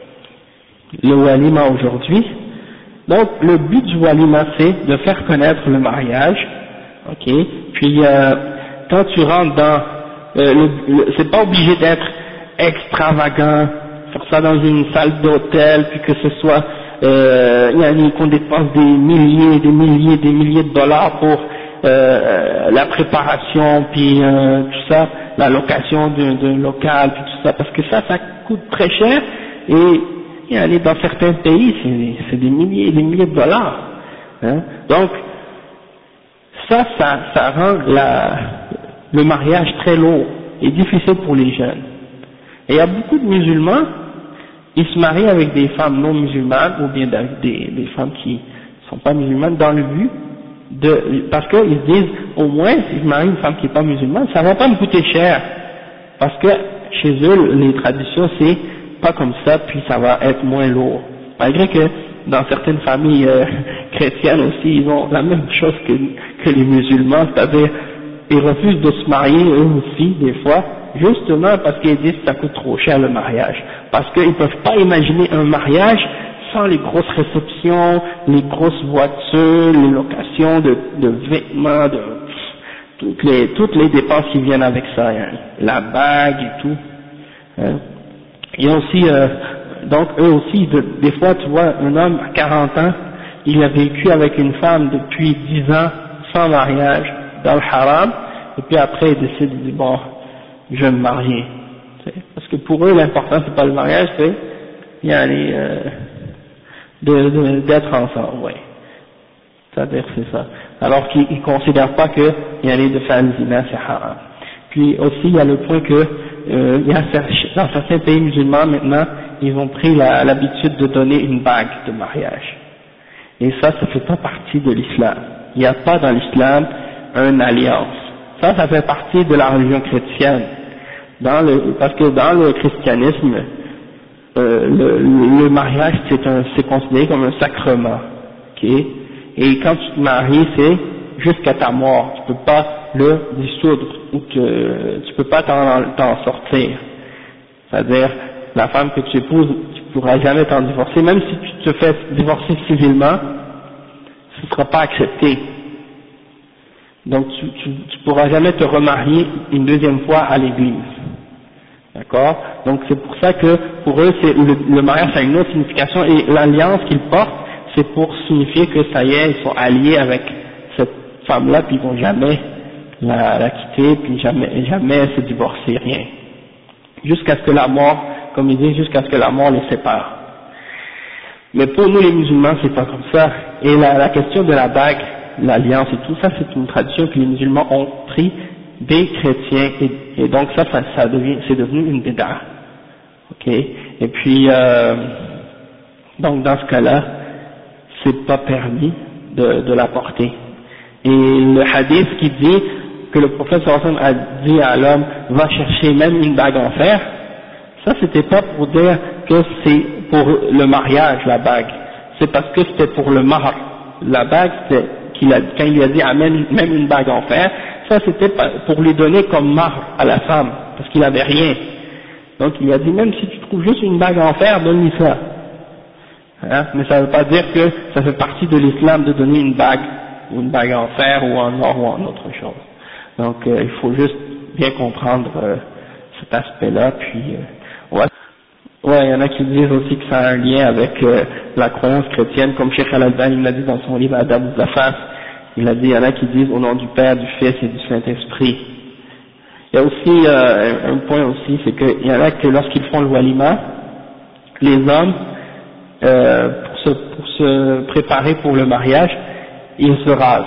le walima aujourd'hui. Donc le but du walima c'est de faire connaître le mariage, ok. Puis euh, quand tu rentres dans, euh, le, le, c'est pas obligé d'être extravagant, faire ça dans une salle d'hôtel, puis que ce soit, euh, il y a qu'on dépense des milliers, des milliers, des milliers de dollars pour euh, la préparation, puis euh, tout ça, la location d'un local, puis tout ça, parce que ça, ça coûte très cher, et il y a dans certains pays, c'est des milliers et des milliers de dollars. Hein. Donc, ça, ça, ça rend la, le mariage très lourd et difficile pour les jeunes. Et il y a beaucoup de musulmans, ils se marient avec des femmes non musulmanes ou bien avec des, des femmes qui ne sont pas musulmanes dans le but de, parce qu'ils se disent, au moins, si je marie une femme qui n'est pas musulmane, ça ne va pas me coûter cher. Parce que chez eux, les traditions, c'est pas comme ça, puis ça va être moins lourd. malgré que dans certaines familles euh, chrétiennes aussi, ils ont la même chose que, que les musulmans, c'est-à-dire ils refusent de se marier eux aussi des fois, justement parce qu'ils disent que ça coûte trop cher le mariage, parce qu'ils ne peuvent pas imaginer un mariage sans les grosses réceptions, les grosses voitures, les locations de, de vêtements, de toutes les, toutes les dépenses qui viennent avec ça, hein, la bague et tout. Hein. Il y a aussi, euh, donc eux aussi, de, des fois tu vois, un homme à quarante ans, il a vécu avec une femme depuis dix ans sans mariage, dans le haram, et puis après il décide de dire bon, je vais me marier. Parce que pour eux l'important c'est pas le mariage, c'est y aller, euh, de, de, d'être ensemble, ouais. C'est-à-dire c'est ça. Alors qu'ils ne considèrent pas que y aller de faire le zina c'est haram. Puis aussi il y a le point que euh, il y a, dans certains pays musulmans maintenant, ils ont pris la, l'habitude de donner une bague de mariage. Et ça, ça fait pas partie de l'islam. Il n'y a pas dans l'islam une alliance. Ça, ça fait partie de la religion chrétienne. Dans le, parce que dans le christianisme, euh, le, le mariage c'est un, c'est considéré comme un sacrement. Okay? Et quand tu te maries, c'est jusqu'à ta mort. Tu peux pas le dissoudre ou te, tu peux pas t'en, t'en sortir. C'est-à-dire, la femme que tu épouses, tu pourras jamais t'en divorcer. Même si tu te fais divorcer civilement, ce ne sera pas accepté. Donc tu, tu, tu pourras jamais te remarier une deuxième fois à l'église. D'accord? Donc c'est pour ça que pour eux, c'est, le, le mariage a une autre signification et l'alliance qu'ils portent, c'est pour signifier que ça y est, ils sont alliés avec cette femme-là, puis ils vont jamais la, la quitter, puis jamais, jamais se divorcer, rien. Jusqu'à ce que la mort, comme ils disent, jusqu'à ce que la mort les sépare. Mais pour nous les musulmans, c'est pas comme ça. Et la, la question de la bague, l'alliance et tout ça, c'est une tradition que les musulmans ont pris des chrétiens, et, et donc ça, ça, ça devient, c'est devenu une bid'a. Ok? Et puis, euh, donc dans ce cas-là, c'est pas permis de, de la porter. Et le hadith qui dit que le prophète sallallahu alayhi wa sallam a dit à l'homme, va chercher même une bague en fer, ça c'était pas pour dire que c'est pour le mariage, la bague, c'est parce que c'était pour le mahr. La bague, c'était, qu'il a, quand il lui a dit amène même une bague en fer, ça c'était pour lui donner comme mahr à la femme, parce qu'il avait rien. Donc il lui a dit, même si tu trouves juste une bague en fer, donne-lui ça. Hein? Mais ça ne veut pas dire que ça fait partie de l'islam de donner une bague, ou une bague en fer, ou en or, ou en autre chose. Donc euh, il faut juste bien comprendre euh, cet aspect-là, puis euh, ouais. Ouais, il y en a qui disent aussi que ça a un lien avec euh, la croyance chrétienne, comme Cheikh Al-Albani l'a dit dans son livre Adab al-Zafaf, il a dit, il y en a qui disent au nom du Père, du Fils et du Saint-Esprit. Il y a aussi euh, un point aussi, c'est qu'il y en a que lorsqu'ils font le walima, les hommes, euh, pour, se, pour se préparer pour le mariage, ils se rasent.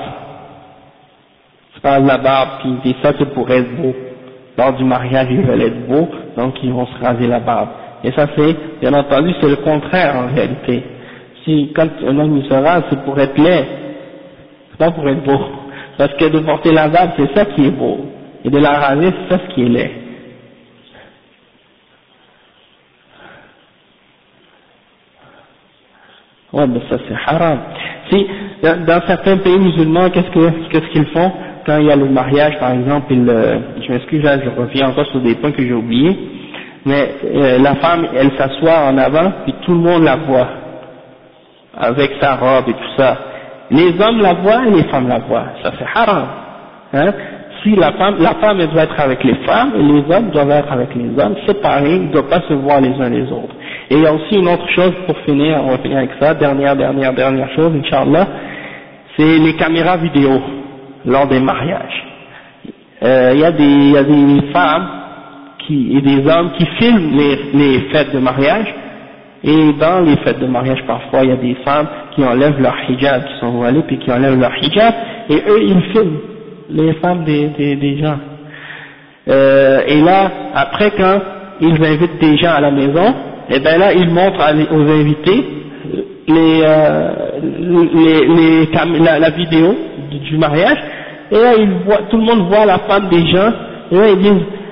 Ils se rasent la barbe, puis ils disent ça c'est pour être beau. Lors du mariage, ils veulent être beaux, donc ils vont se raser la barbe. Et ça c'est, bien entendu, c'est le contraire en réalité. Si, quand un homme il se rase, c'est pour être laid, c'est pas pour être beau. Parce que de porter la barbe, c'est ça qui est beau. Et de la raser, c'est ça ce qui est laid. Ouais, mais ça c'est haram. Si, dans, dans certains pays musulmans, qu'est-ce que, qu'est-ce qu'ils font? Quand il y a le mariage, par exemple, ils, euh, je m'excuse, là, je reviens encore sur des points que j'ai oubliés, mais euh, la femme, elle s'assoit en avant, puis tout le monde la voit, avec sa robe et tout ça. Les hommes la voient et les femmes la voient. Ça c'est haram. Hein? Si la femme, la femme elle doit être avec les femmes et les hommes doivent être avec les hommes, séparés, ils ne doivent pas se voir les uns les autres. Et il y a aussi une autre chose pour finir, on va finir avec ça, dernière, dernière, dernière chose, Inch'Allah, c'est les caméras vidéo lors des mariages. Euh, il y a des, il y a des femmes qui, et des hommes qui filment les, les fêtes de mariage, et dans les fêtes de mariage parfois il y a des femmes qui enlèvent leur hijab, qui sont voilées puis qui enlèvent leur hijab, et eux ils filment les femmes des, des, des gens. Euh, et là, après quand ils invitent des gens à la maison, et ben là ils montrent à, aux invités les, euh, les, les, les la, la vidéo du, du mariage, et là ils voient, tout le monde voit la femme des gens, et là ils disent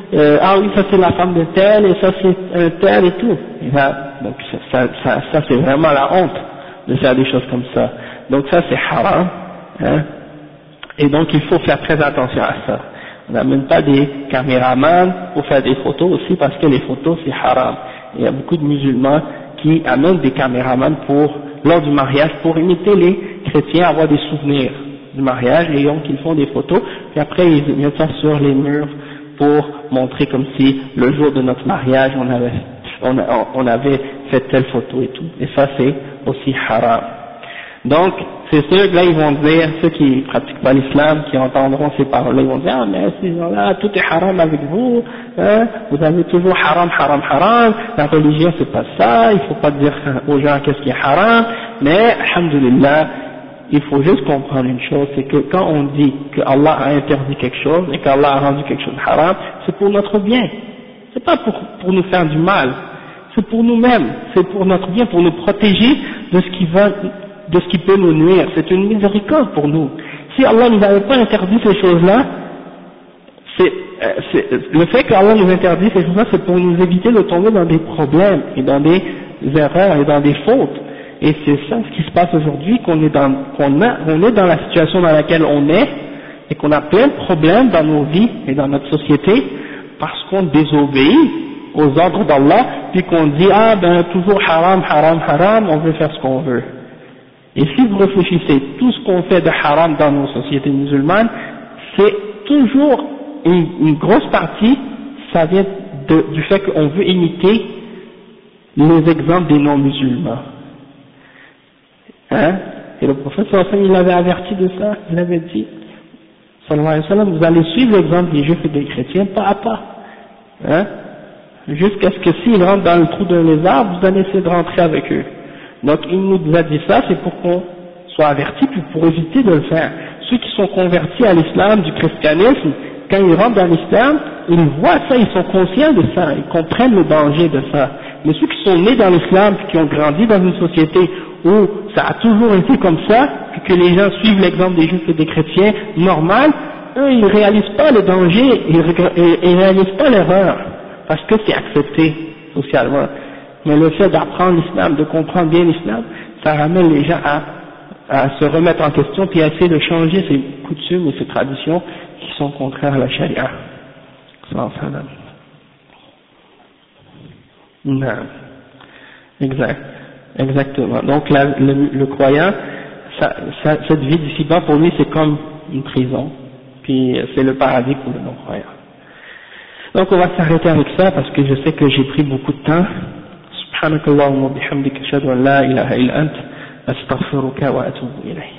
euh, ah oui, ça c'est la femme de tel, et ça c'est un tel et tout. Et là, donc ça, ça, ça, ça c'est vraiment la honte de faire des choses comme ça. Donc ça c'est haram, hein. Et donc il faut faire très attention à ça. On n'amène pas des caméramans pour faire des photos aussi, parce que les photos c'est haram. Il y a beaucoup de musulmans qui amènent des caméramans pour, lors du mariage, pour imiter les chrétiens, avoir des souvenirs du mariage, et donc ils font des photos, puis après ils mettent ça sur les murs pour montrer comme si le jour de notre mariage on avait, on, on avait fait telle photo et tout, et ça c'est aussi haram. Donc c'est sûr que là ils vont dire, ceux qui pratiquent pas l'islam, qui entendront ces paroles-là, ils vont dire, ah mais ces gens-là, tout est haram avec vous, hein, vous avez toujours haram, haram, haram, la religion c'est pas ça, il faut pas dire aux gens qu'est-ce qui est haram, mais alhamdulillah, il faut juste comprendre une chose, c'est que quand on dit que Allah a interdit quelque chose et qu'Allah a rendu quelque chose de haram, c'est pour notre bien. C'est pas pour, pour nous faire du mal. C'est pour nous-mêmes. C'est pour notre bien, pour nous protéger de ce qui va, de ce qui peut nous nuire. C'est une miséricorde pour nous. Si Allah nous avait pas interdit ces choses-là, c'est, c'est, le fait qu'Allah nous interdit ces choses-là, c'est pour nous éviter de tomber dans des problèmes et dans des erreurs et dans des fautes. Et c'est ça ce qui se passe aujourd'hui, qu'on est dans, qu'on a, on est dans la situation dans laquelle on est, et qu'on a plein de problèmes dans nos vies et dans notre société, parce qu'on désobéit aux ordres d'Allah, puis qu'on dit, ah ben toujours haram, haram, haram, on veut faire ce qu'on veut. Et si vous réfléchissez, tout ce qu'on fait de haram dans nos sociétés musulmanes, c'est toujours une, une grosse partie, ça vient de, du fait qu'on veut imiter les exemples des non-musulmans. Hein? Et le prophète sallallahu alayhi wa sallam, il avait averti de ça, il avait dit, sallallahu alayhi wa sallam, vous allez suivre l'exemple des juifs et des chrétiens pas à pas, hein? Jusqu'à ce que s'ils rentrent dans le trou d'un lézard, vous allez essayer de rentrer avec eux. Donc il nous a dit ça, c'est pour qu'on soit avertis, puis pour éviter de le faire. Ceux qui sont convertis à l'islam, du christianisme, quand ils rentrent dans l'islam, ils voient ça, ils sont conscients de ça, ils comprennent le danger de ça. Mais ceux qui sont nés dans l'islam, puis qui ont grandi dans une société où ça a toujours été comme ça, puis que les gens suivent l'exemple des juifs et des chrétiens normal, eux ils réalisent pas le danger, ils, ils, ils réalisent pas l'erreur, parce que c'est accepté socialement. Mais le fait d'apprendre l'islam, de comprendre bien l'islam, ça ramène les gens à, à se remettre en question, puis à essayer de changer ces coutumes et ces traditions qui sont contraires à la charia. Non. Exact. Exactement. Donc la, le, le croyant, ça, ça, cette vie d'ici-bas pour lui c'est comme une prison, puis c'est le paradis pour le non-croyant. Donc on va s'arrêter avec ça parce que je sais que j'ai pris beaucoup de temps. Subhanakallahumma bihamdika ashhadu an la ilaha illa ant astaghfiruka wa atubu ilayk.